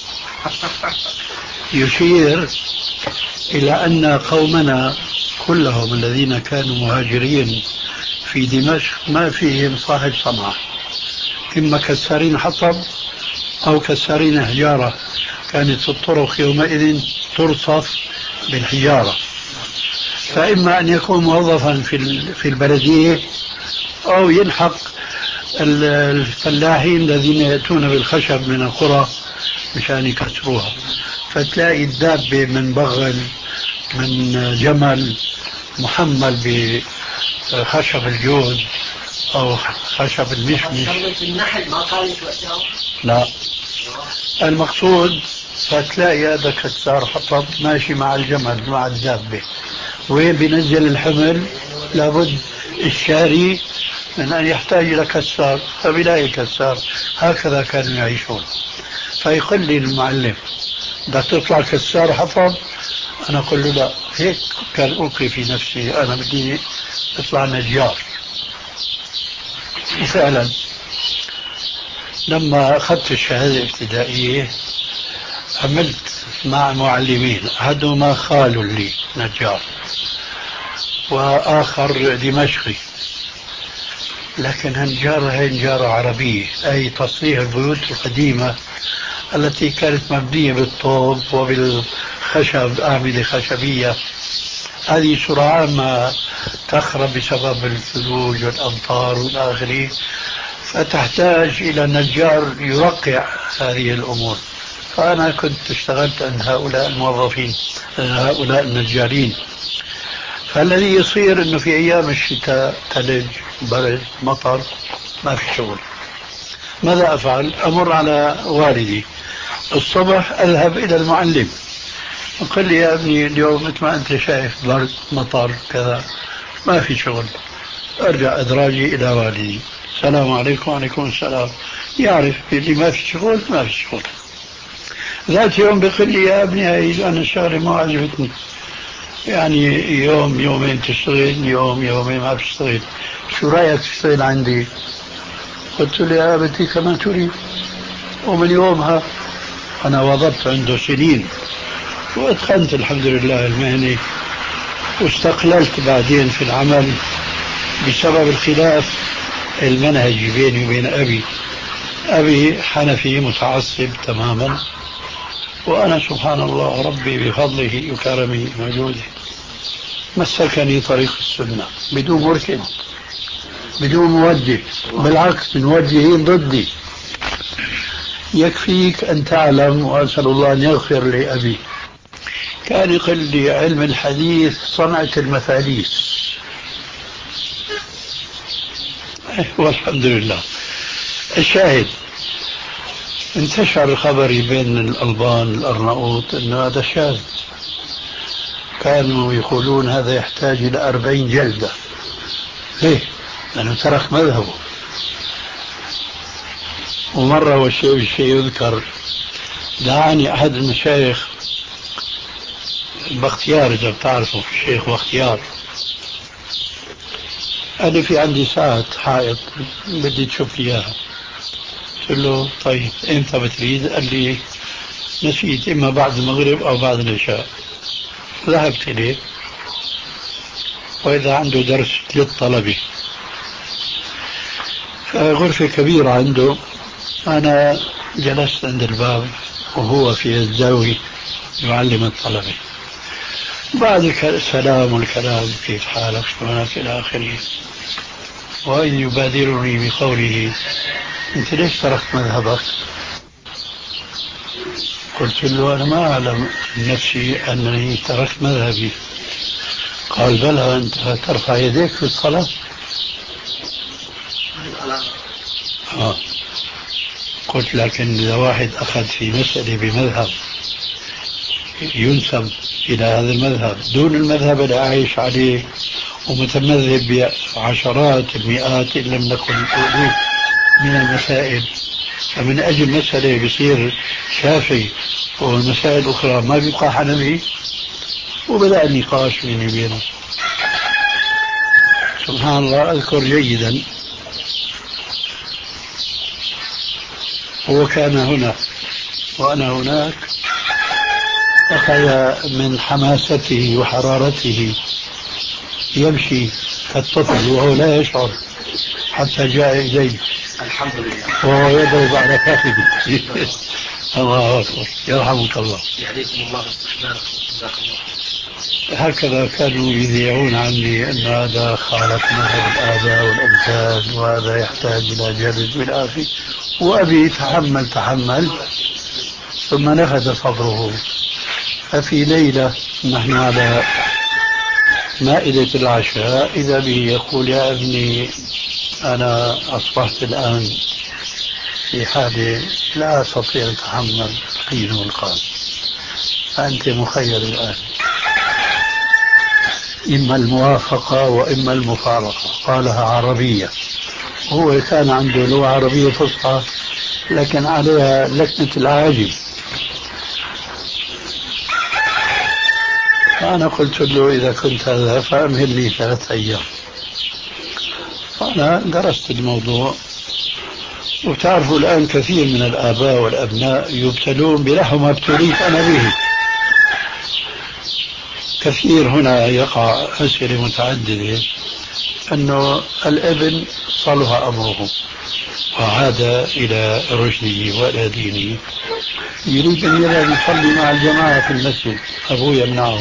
Speaker 3: يشير إلى أن قومنا كلهم الذين كانوا مهاجرين في دمشق ما فيهم صاحب صنعة، إما كسارين حطب أو كسارين حجارة، كانت الطرق يومئذ ترصف بالحجارة، فإما أن يكون موظفا في البلدية أو يلحق الفلاحين الذين يأتون بالخشب من القرى مشان يكسروها. فتلاقي الدابة من بغل من جمل محمل بخشب الجود أو خشب المشمش. لا، المقصود فتلاقي هذا كسار حطب ماشي مع الجمل مع الدابة، وين بينزل الحمل لابد الشاري من أن يحتاج إلى كسار فبيلاقي كسار. هكذا كانوا يعيشون. فيقول لي المعلم بدك تطلع كسار حطب؟ أنا أقول له لا. هيك كان ألقي في نفسي أنا بدي أطلع نجار. وفعلا لما أخذت الشهادة الابتدائية عملت مع معلمين، أحدهما خال لي نجار وآخر دمشقي، لكن هالنجارة هي نجارة عربية، أي تصنيع البيوت القديمة التي كانت مبنية بالطوب وبالخشب، أعمدة خشبية. هذه سرعان ما تخرب بسبب الثلوج والأمطار والآخرين، فتحتاج إلى نجار يرقع هذه الأمور. فأنا كنت اشتغلت عند هؤلاء الموظفين، هؤلاء النجارين. فالذي يصير أنه في أيام الشتاء ثلج برد مطر ما في شغل. ماذا أفعل؟ أمر على والدي الصبح أذهب إلى المعلم وقال لي يا ابني اليوم مثل ما أنت شايف برد مطر كذا ما في شغل. أرجع أدراجي إلى والدي، السلام عليكم. وعليكم السلام. يعرف اللي ما في شغل ما في شغل. ذات يوم بيقول لي يا ابني هاي أنا الشغلة ما عجبتني، يعني يوم يومين تشتغل يوم يومين ما بتشتغل، شو رأيك تشتغل عندي؟ قلت له يا أبتي كما تريد. ومن يومها أنا وظبت عنده سنين واتقنت الحمد لله المهنة، واستقللت بعدين في العمل بسبب الخلاف المنهجي بيني وبين أبي. أبي حنفي متعصب تماما، وأنا سبحان الله ربي بفضله وكرمه وجوده مسكني طريق السنة بدون مرشد بدون موجه، بالعكس الموجهين ضدي. يكفيك أن تعلم، وأسأل الله أن يغفر لأبي، كان يقول لي علم الحديث صنعة المفاليس. والحمد لله. الشاهد انتشر الخبر بين الألبان الأرناؤوط أن هذا شاذ، كانوا يقولون هذا يحتاج إلى أربعين جلدة. ليه؟ لأنه ترك مذهبه. ومرة والشيء الشيء يذكر، دعاني أحد المشايخ باختيار، إذا بتعرفوا الشيخ باختيار، قال لي في عندي ساعة حائط بدي تشوف لي إياها. قلت له طيب إمتى بتريد؟ قال لي نسيت، إما بعد المغرب أو بعد العشاء. ذهبت إليه وإذا عنده درس للطلبة، غرفة كبيرة عنده، أنا جلست عند الباب وهو في الزاوية يعلم الطلبة. بعد السلام والكلام كيف حالك شلونك إلى آخره، وإذ يبادرني بقوله أنت ليش تركت مذهبك؟ قلت له أنا ما أعلم نفسي أنني تركت مذهبي. قال بلى أنت ترفع يديك في الصلاة. آه. قلت لكن إذا واحد أخذ في مسألة بمذهب ينسب إلى هذا المذهب دون المذهب اللي عايش عليه ومتمذهب بعشرات المئات إن لم نكن الألوف من المسائل، فمن أجل مسألة بيصير شافعي والمسائل الأخرى ما بيبقى حنفي، وبدأ النقاش بيني وبينه. سبحان الله. أذكر جيدا هو كان هنا وأنا هناك، أخذ من حماسته وحرارته يمشي كالطفل وهو لا يشعر حتى جاء إليه
Speaker 2: الحمد لله
Speaker 3: وهو يضرب على فخذه. الله أكبر، يرحمك الله.
Speaker 2: يهديكم الله واستحباركم، جزاك الله.
Speaker 3: هكذا كانوا يذيعون عني أن هذا خالف مذهب الآباء والأجداد وهذا يحتاج إلى جلد والآخر. وأبي تحمل تحمل ثم نفذ صبره. ففي ليلة نحن على مائدة العشاء إذا به يقول يا ابني أنا أصبحت الآن في حالة لا أستطيع أتحمل القين والقال، فأنت مخير الآن، إما الموافقة وإما المفارقة، قالها عربية. هو كان عنده لغة عربية فصحى لكن عليها لكنة العاجم. فأنا قلت له إذا كنت هذا فأمهل لي ثلاثة أيام. فأنا درست الموضوع، وتعرفوا الآن كثير من الآباء والأبناء يبتلون بنحو ما ابتليت أنا به. كثير هنا يقع أسئلة متعددة أنه الابن صلح أمره وعاد إلى رشده وإلى دينه، يريد أن يذهب يصلي مع الجماعة في المسجد، أبوه يمنعه.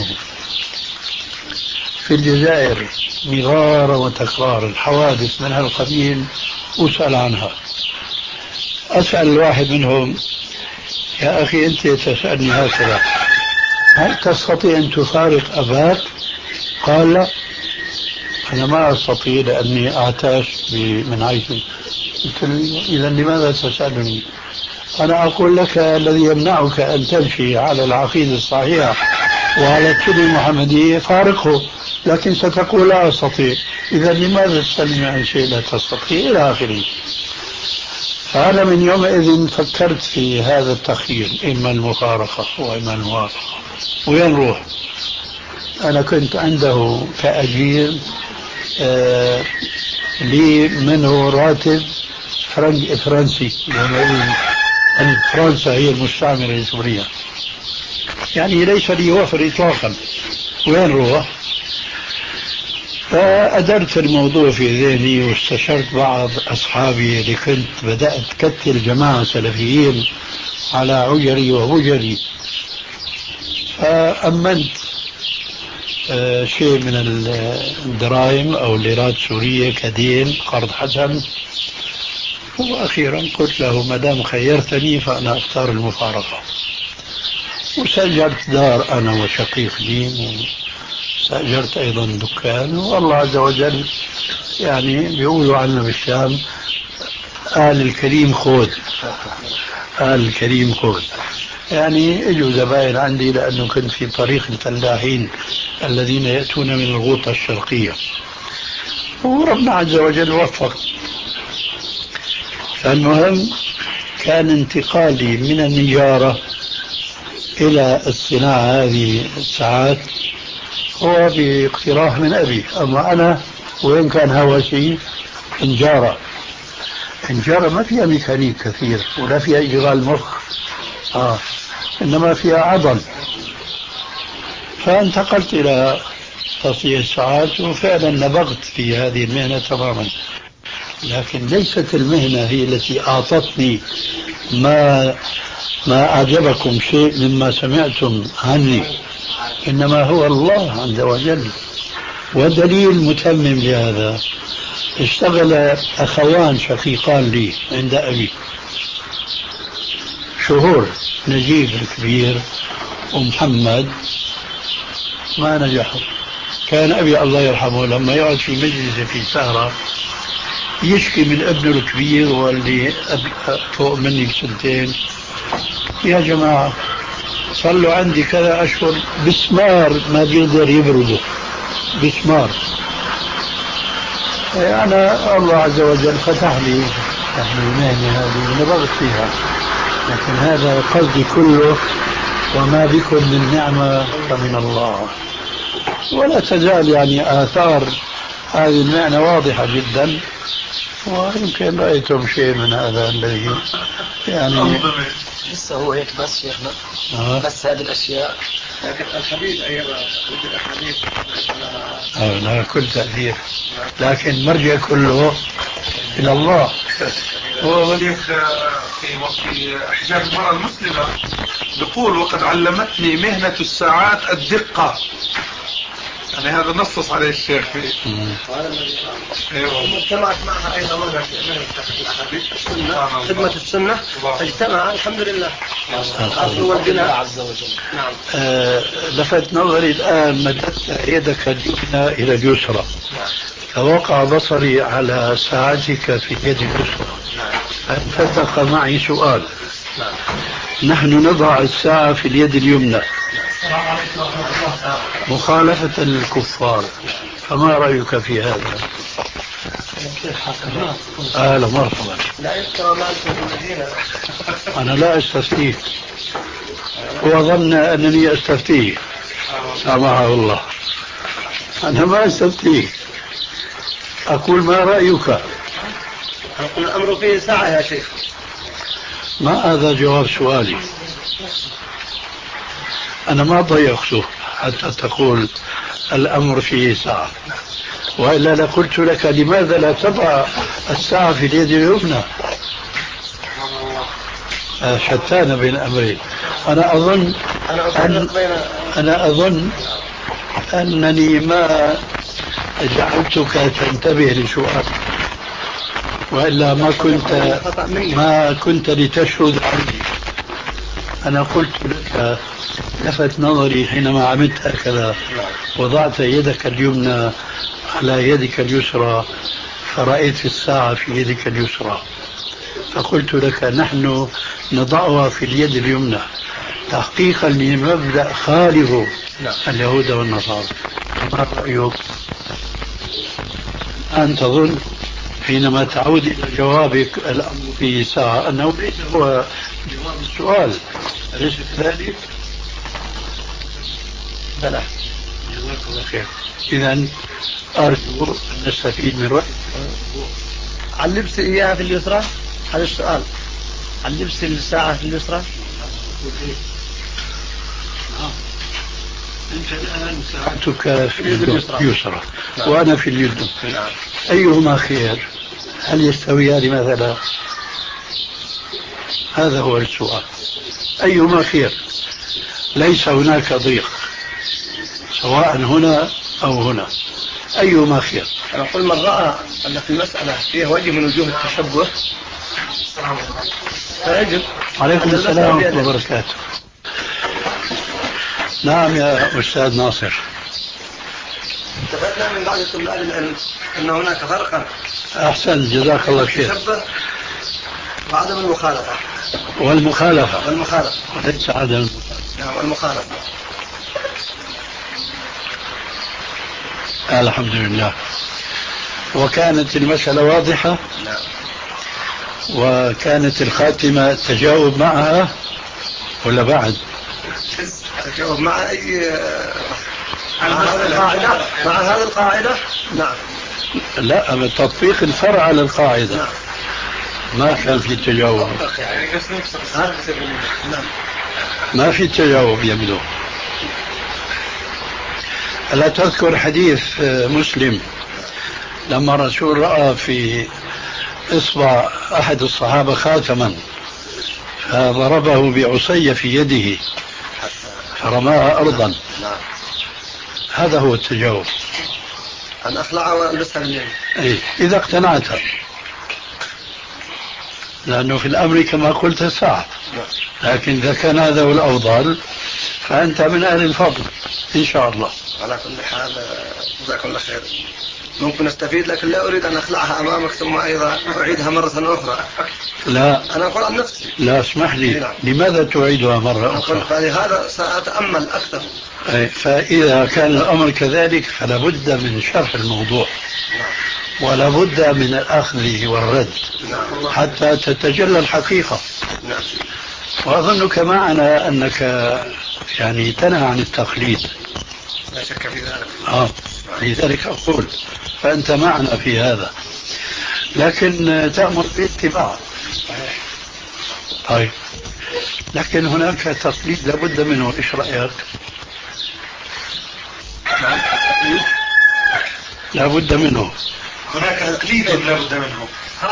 Speaker 3: في الجزائر مرارا وتكرارا حوادث من هالقبيل أسأل عنها. أسأل الواحد منهم: يا أخي أنت تسألني هكذا، هل تستطيع أن تفارق أباك؟ قال: لا، أنا ما أستطيع لأني أعتاش من عيشي. قلت له: إذا لماذا تسألني؟ أنا أقول لك الذي يمنعك أن تمشي على العقيدة الصحيحة وعلى السنة المحمدية فارقه، لكن ستقول لا أستطيع. إذا لماذا تسألني عن شيء لا تستطيع إلى آخره. فأنا من يومئذ فكرت في هذا التخيير، إما المفارقة وإما الموافقة. وين روح؟ أنا كنت عنده كأجير، آه لي منه راتب فرنج فرنسي، يعني فرنسا هي المستعمرة لسوريا، يعني ليس لي وفر إطلاقا. وين روح؟ فأدرت الموضوع في ذهني واستشرت بعض أصحابي اللي كنت بدأت كتل جماعة سلفيين على عجري وهجري، فأمنت آه شيء من الدراهم أو الليرات السورية كدين قرض حسن. وأخيرا قلت له: ما دام خيرتني فأنا أختار المفارقة. وسجلت دار أنا وشقيق لي، وسجلت أيضا دكان. والله عز وجل يعني بيقولوا عنا بالشام: آل الكريم خذ، آل الكريم خذ. يعني اجوا زبائن عندي لأنه كنت في طريق الفلاحين الذين يأتون من الغوطة الشرقية، وربنا عز وجل وفق. فالمهم كان انتقالي من النجارة إلى الصناعة هذه الساعات هو باقتراح من أبي. أما أنا وين كان هوسي؟ نجارة. نجارة ما فيها ميكانيك كثير ولا فيها إشغال مخ، آه. إنما فيها عضل. فانتقلت إلى تصنيع الساعات، وفعلا نبغت في هذه المهنة تماما. لكن ليست المهنة هي التي أعطتني ما ما أعجبكم شيء مما سمعتم عني، إنما هو الله عز وجل. ودليل متمم لهذا: اشتغل أخوان شقيقان لي عند أبي شهور، نجيب الكبير ومحمد، ما نجحوا. كان أبي الله يرحمه لما يقعد في مجلس في سهرة يشكي من ابنه الكبير واللي فوق مني بسنتين: يا جماعة صلوا عندي كذا أشهر بسمار ما بيقدر يبرده، بسمار. أنا الله عز وجل فتح لي يعني المهنة هذه ونبغت فيها، لكن هذا قصدي كله. وما بكم من نعمة فمن الله. ولا تزال يعني آثار هذه المعنى واضحة جدا، ويمكن رأيتم شيء من هذا الذي يعني
Speaker 2: لسه هو هيك بس شيخنا. آه. بس هذه الأشياء الحديث أيضا الحديث
Speaker 3: آه لا كل تأثير، لكن مرجع كله إلى الله.
Speaker 4: هو في في حجاب المرأة المسلمة يقول: وقد علمتني مهنة الساعات الدقة. يعني هذا نصص عليه الشيخ فيه.
Speaker 5: ايوه اجتمعت معها ايضا مهنة السنة، خدمة السنة، اجتمع الحمد لله.
Speaker 2: الله عز وجل.
Speaker 3: نعم. آه لفت نظري الآن مددت يدك اليمنى إلى اليسرى، فوقع بصري على ساعتك في يد اليسرى، فانفتق معي سؤال. نحن نضع الساعة في اليد اليمنى، مخالفة الكفار، فما رأيك في هذا؟ أهلا مرحبا. أنا لا أستفتيك، وظن أنني أستفتيه، سامحه الله. أنا ما أستفتيك، أقول ما رأيك؟
Speaker 5: أقول الأمر فيه ساعة يا شيخ.
Speaker 3: ما هذا جواب سؤالي. أنا ما ضيقته حتى تقول الأمر فيه ساعة، وإلا لقلت لك لماذا لا تضع الساعة في اليد اليمنى؟ شتان بين الأمرين. أنا أظن أن أنا أظن أنني ما جعلتك تنتبه لسؤال، وإلا ما كنت ما كنت لتشهد عني. أنا قلت لك، لفت نظري حينما عملت هكذا، وضعت يدك اليمنى على يدك اليسرى، فرأيت الساعة في يدك اليسرى، فقلت لك نحن نضعها في اليد اليمنى تحقيقا لمبدأ خالف اليهود والنصارى. ما رأيك؟ أنت تظن حينما تعود إلى جوابك الأمر فيه ساعة أنه ليس هو جواب السؤال، أليس كذلك؟ بلى. جزاك الله خير. إذن أرجو أن نستفيد من رأيك.
Speaker 5: علبس إياها في اليسرى؟ هذا السؤال. علبس الساعة في اليسرى؟
Speaker 3: أنت الآن ساعتك في اليد اليسرى وأنا في اليد. أيهما خير؟ هل يستويان مثلا؟ هذا هو السؤال. أيهما خير؟ ليس هناك ضيق، سواء هنا أو هنا، أيهما خير؟
Speaker 5: أنا أقول من رأى أن في المسألة فيها وجه من وجوه التشبه فيجب.
Speaker 3: عليكم السلام ورحمة الله وبركاته. نعم يا أستاذ ناصر.
Speaker 5: استفدنا من بعض طلاب العلم أن هناك فرقا.
Speaker 3: أحسن، جزاك الله خير.
Speaker 5: التشبه وعدم المخالفة.
Speaker 3: والمخالفة.
Speaker 5: والمخالفة.
Speaker 3: وليس عدم المخالفة.
Speaker 5: نعم والمخالفة.
Speaker 3: الحمد لله. وكانت المسألة واضحة.
Speaker 5: نعم.
Speaker 3: وكانت الخاتمة تجاوب معها ولا بعد؟
Speaker 5: تجاوب مع أي مع هذه القاعدة. مع هذه القاعدة. نعم.
Speaker 3: لا، بتطبيق الفرع على القاعدة.
Speaker 5: نعم.
Speaker 3: ما كان في تجاوب. ما في تجاوب يبدو. ألا تذكر حديث مسلم لما الرسول رأى في إصبع أحد الصحابة خاتما فضربه بعصي في يده فرماها أرضا؟ هذا هو التجاوب.
Speaker 5: أن أخلعها وألبسها باليمين.
Speaker 3: إيه، إذا اقتنعتها، لأنه في الأمر كما قلت ساعة، لكن إذا كان هذا هو الأفضل فأنت من أهل الفضل إن شاء الله.
Speaker 5: على كل حال جزاك الله خير. ممكن أستفيد، لكن لا أريد أن أخلعها أمامك ثم أيضا أعيدها مرة أخرى.
Speaker 3: لا،
Speaker 5: أنا أقول عن نفسي.
Speaker 3: لا، اسمح لي. لماذا تعيدها مرة أخرى؟
Speaker 5: فلهذا سأتأمل أكثر.
Speaker 3: فإذا كان الأمر كذلك فلا بد من شرح الموضوع ولا بد من الأخذ والرد حتى تتجلى الحقيقة. وأظنك معنا أنك يعني تنهى عن التقليد.
Speaker 5: لا شك في ذلك.
Speaker 3: آه. لذلك أقول فأنت معنا في هذا، لكن تأمر بالاتباع. طيب، لكن هناك تقليد لابد منه، إيش رأيك؟ لابد منه.
Speaker 4: هناك تقليد لابد منه.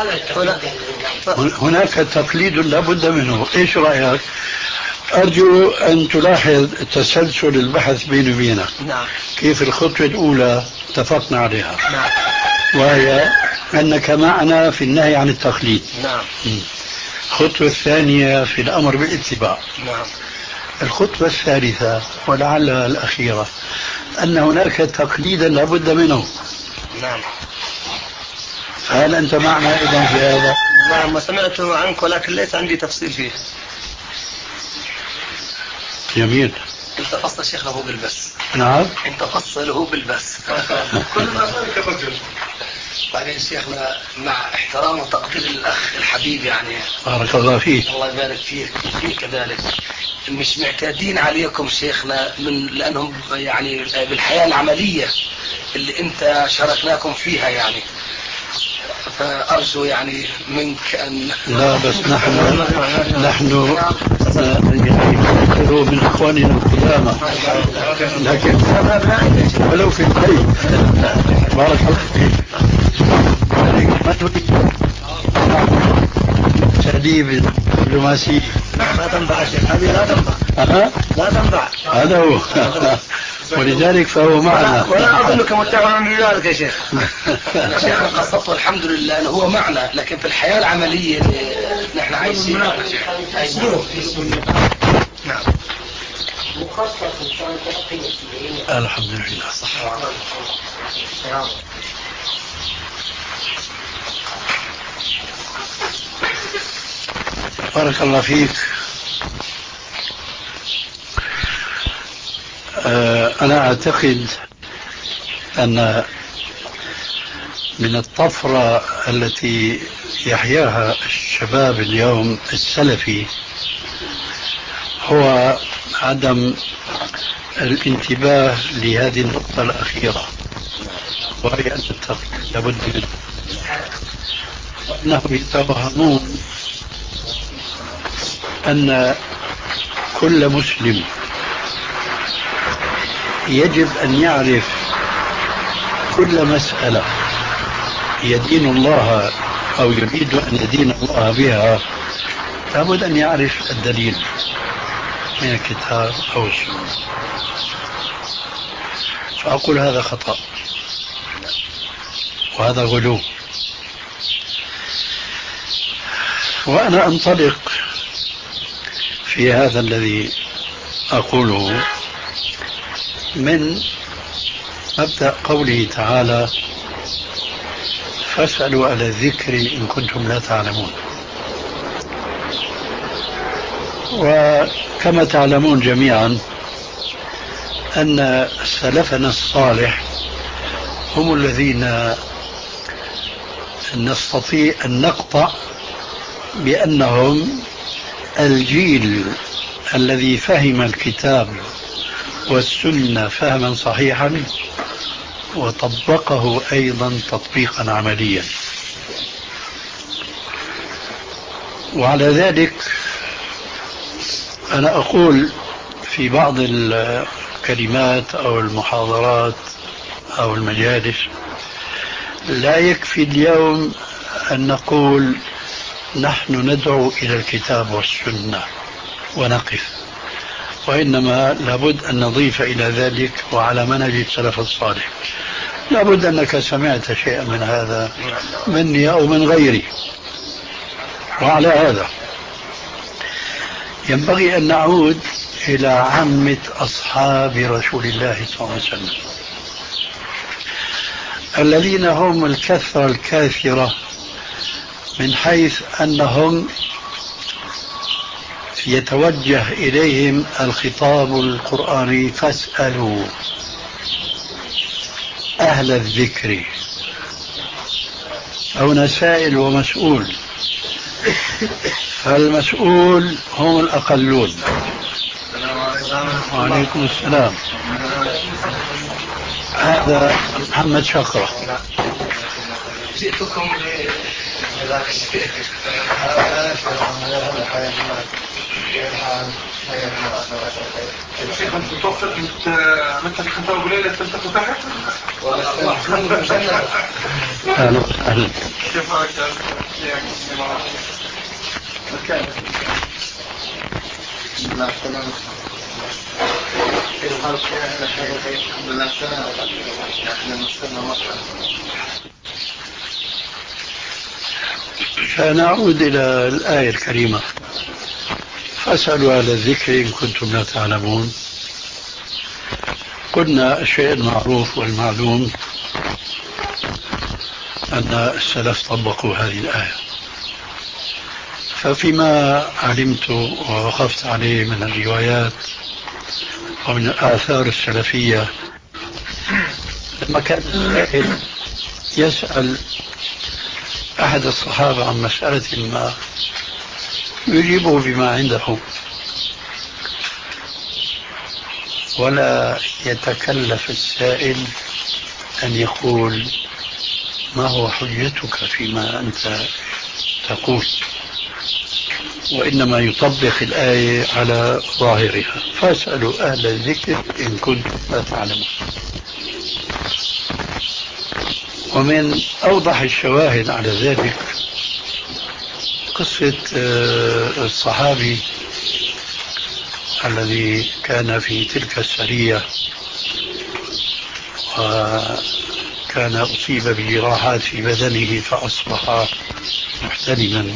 Speaker 3: هناك تقليد لابد منه، إيش رأيك؟ أرجو أن تلاحظ تسلسل البحث بيني وبينك.
Speaker 5: نعم.
Speaker 3: كيف الخطوة الأولى اتفقنا عليها.
Speaker 5: نعم.
Speaker 3: وهي أنك معنا في النهي عن التقليد.
Speaker 5: نعم.
Speaker 3: الخطوة الثانية في الأمر بالاتباع.
Speaker 5: نعم.
Speaker 3: الخطوة الثالثة ولعلها الأخيرة أن هناك تقليدا لابد منه.
Speaker 5: نعم.
Speaker 3: فهل أنت معنا أيضا في هذا؟
Speaker 5: نعم، ما سمعته عنك ولكن ليس عندي تفصيل فيه.
Speaker 3: جميل.
Speaker 2: التقصت الشيخ له بالبس.
Speaker 3: نعم.
Speaker 2: انت فصله بالبس.
Speaker 4: كل ما ذلك الرجل.
Speaker 2: بعدين شيخنا مع احترام وتقدير الاخ الحبيب يعني
Speaker 3: بارك الله فيك.
Speaker 2: الله يبارك فيك فيك كذلك، مش معتادين عليكم شيخنا من لانهم يعني بالحياه العمليه اللي انت شاركناكم فيها يعني، فارجو يعني منك ان
Speaker 3: لا بس نحن نحن نذكر من اخواننا القدامى، لكن ولو في البيت. بارك الله فيك. ما تريد تأديب دبلوماسي.
Speaker 5: لا تنبع يا شيخ، هذه لا تنبع.
Speaker 3: أه؟
Speaker 5: لا تنبع.
Speaker 3: هذا هو. ولذلك فهو معنا.
Speaker 5: ولا أظنك متابعا من ذلك يا شيخ.
Speaker 2: يا شيخ قصته الحمد لله أنه هو معنا، لكن في الحياة العملية اللي نحن عايشين
Speaker 5: نعم.
Speaker 3: الحمد لله. صح. بارك الله فيك. أنا أعتقد أن من الطفرة التي يحياها الشباب اليوم السلفي هو عدم الانتباه لهذه النقطة الأخيرة، وهي أن التقييد لابد منه. وأنهم يتوهمون أن كل مسلم يجب أن يعرف كل مسألة يدين الله أو يريد أن يدين الله بها، لابد أن يعرف الدليل من الكتاب أو السنة. فأقول هذا خطأ وهذا غلو. وأنا أنطلق في هذا الذي أقوله من مبدأ قوله تعالى: فاسألوا على الذكر إن كنتم لا تعلمون. وكما تعلمون جميعا أن سلفنا الصالح هم الذين نستطيع أن نقطع بأنهم الجيل الذي فهم الكتاب والسنة فهما صحيحا وطبقه أيضا تطبيقا عمليا. وعلى ذلك أنا أقول في بعض الكلمات أو المحاضرات أو المجالس: لا يكفي اليوم أن نقول نحن ندعو إلى الكتاب والسنة ونقف، وإنما لابد أن نضيف إلى ذلك وعلى منهج السلف الصالح. لابد أنك سمعت شيئا من هذا مني أو من غيري. وعلى هذا ينبغي أن نعود إلى عامة أصحاب رسول الله صلى الله عليه وسلم الذين هم الكثرة الكافرة، من حيث أنهم يتوجه إليهم الخطاب القرآني: فاسألوا أهل الذكر. هنا سائل ومسؤول، فالمسؤول هم الأقلون. وعليكم السلام. هذا محمد شقرة.
Speaker 2: جئتكم لذاك الشيء.
Speaker 4: شيخ أنت توفق مثل خطاب قليلة تلتقوا تحت.
Speaker 3: أهلا أهلا.
Speaker 4: كيف حالك يا مكان؟ بسم الله تمام. كيف حالك يا شيخ؟ الحمد لله تمام. احنا نستنى مرحبا.
Speaker 3: فنعود إلى الآية الكريمة: فاسألوا أهل الذكر إن كنتم لا تعلمون. قلنا الشيء المعروف والمعلوم أن السلف طبقوا هذه الآية. ففيما علمت ووقفت عليه من الروايات ومن الآثار السلفية لما كان السائل يسأل أحد الصحابة عن مسألة ما يجيبه بما عنده ولا يتكلف السائل أن يقول ما هو حجتك فيما أنت تقول، وإنما يطبق الآية على ظاهرها، فاسألوا أهل الذكر إن كنتم لا تعلمون. ومن أوضح الشواهد على ذلك قصة الصحابي الذي كان في تلك السرية وكان أصيب بجراحات في بدنه فأصبح محتلما،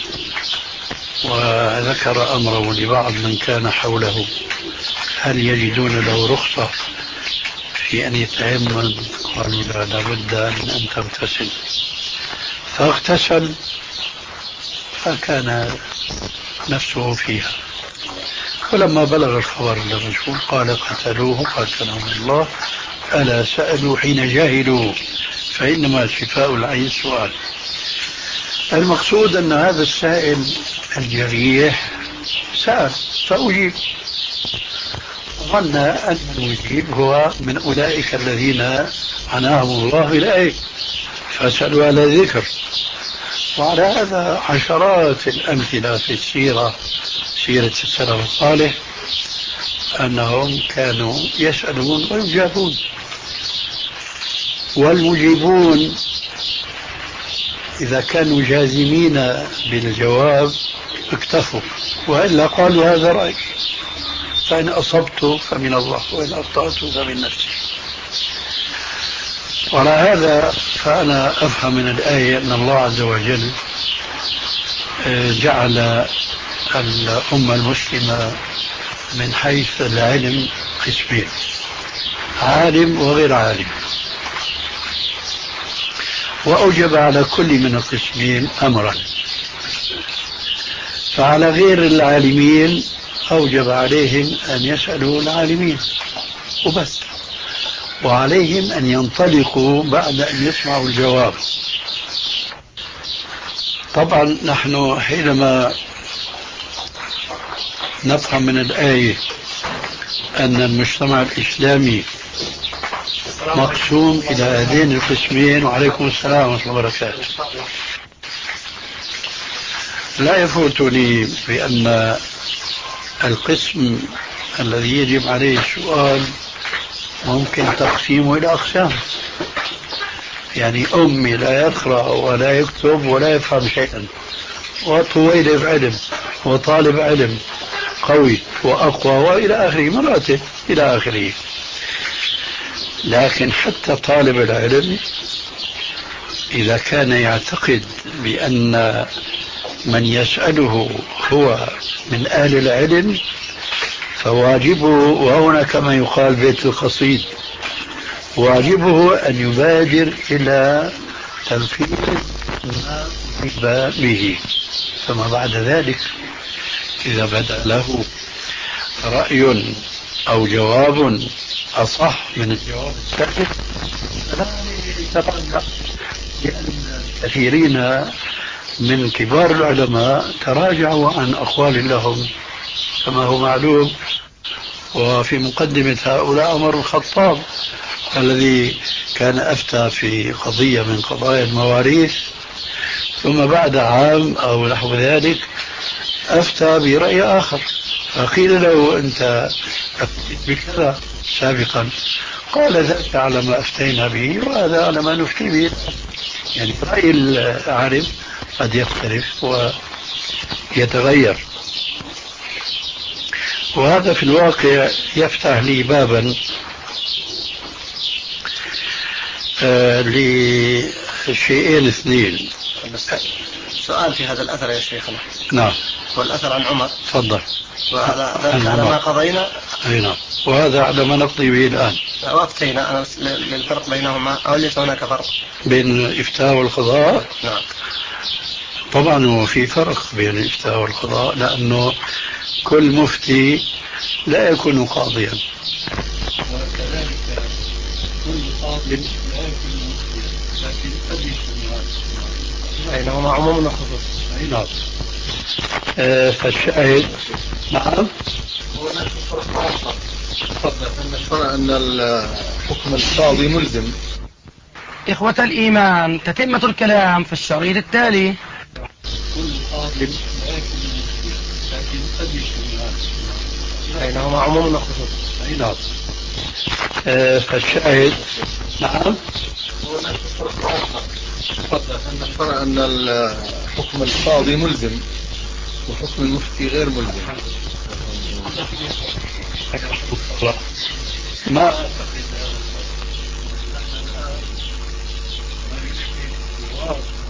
Speaker 3: وذكر أمره لبعض من كان حوله هل يجدون له رخصة في أن يتيمم؟ قالوا لا، لابد من أن تغتسل. فاغتسل فكان نفسه فيها. ولما بلغ الخبر للرسول قال قتلوه قتلهم الله، ألا سألوا حين جاهلوا فإنما شفاء العين سؤال. المقصود أن هذا السائل الجريح سأل فأجيب، ظن أن المجيب هو من أولئك الذين عناهم الله بالآية فاسألوا أهل الذكر. وعلى هذا عشرات الأمثلة في السيرة، سيرة السلف الصالح، أنهم كانوا يسألون ويجابون، والمجيبون إذا كانوا جازمين بالجواب اكتفوا، وإلا قالوا هذا رأي، فإن أصبت فمن الله وإن أخطأت فمن نفسي. وعلى هذا فأنا أفهم من الآية أن الله عز وجل جعل الأمة المسلمة من حيث العلم قسمين، عالم وغير عالم، وأوجب على كل من القسمين أمرا. فعلى غير العالمين أوجب عليهم أن يسألوا العالمين وبس، وعليهم أن ينطلقوا بعد أن يسمعوا الجواب. طبعا نحن حينما نفهم من الآية أن المجتمع الإسلامي مقسوم إلى هذين القسمين، وعليكم السلام ورحمة الله وبركاته، لا يفوتني بأن القسم الذي يجب عليه السؤال ممكن تقسيمه إلى أقسام. يعني أمي لا يقرأ ولا يكتب ولا يفهم شيئا، وطويل علم وطالب علم قوي وأقوى وإلى آخره، مراتب إلى آخره. لكن حتى طالب العلم إذا كان يعتقد بأن من يسأله هو من أهل العلم فواجبه، وهنا كما يقال بيت القصيد، واجبه أن يبادر إلى تنفيذ ما أجيب به. ثم بعد ذلك إذا بدأ له رأي أو جواب أصح من الجواب السابق فلا يتراجع، لأن كثيرين من كبار العلماء تراجعوا عن أقوال لهم كما هو معلوم. وفي مقدمة هؤلاء عمر الخطاب الذي كان أفتى في قضية من قضايا المواريث، ثم بعد عام أو نحو ذلك أفتى برأي آخر، فقيل له أنت أفتيت بكذا سابقا، قال ذاك على ما أفتينا به وهذا على ما نفتي به. يعني رأي العالم قد يختلف ويتغير. وهذا في الواقع يفتح لي بابا آه لشيئين اثنين.
Speaker 5: سؤال في هذا الأثر يا شيخنا.
Speaker 3: نعم.
Speaker 5: والأثر عن عمر.
Speaker 3: تفضل.
Speaker 5: وهذا على ما قضينا.
Speaker 3: أي نعم. وهذا على ما نقضي به الآن.
Speaker 5: وأفتينا أنا للفرق بينهما، أو ليس هناك فرق
Speaker 3: بين الإفتاء والقضاء؟
Speaker 5: نعم.
Speaker 3: طبعا هو في فرق بين الإفتاء والقضاء، لأنه كل مفتي لا يكون قاضيا.
Speaker 2: وكذلك كل قاضي لا يكون مفتيا، لكن قد يكون هذا.
Speaker 5: أي نعم، عموم وخصوص.
Speaker 3: نعم. آه فالشاهد نعم.
Speaker 4: هو تفضل أن حكم القاضي ملزم.
Speaker 2: إخوة الإيمان، تتمة الكلام في الشريط التالي. كل قاضي لا يكون مفتيا، لكن قد يكون هذا.
Speaker 5: أي نعم، عموم وخصوص.
Speaker 3: نعم. آه فالشاهد نعم.
Speaker 4: هو تفضل أن حكم القاضي ملزم وحكم المفتي غير ملزم.
Speaker 3: ما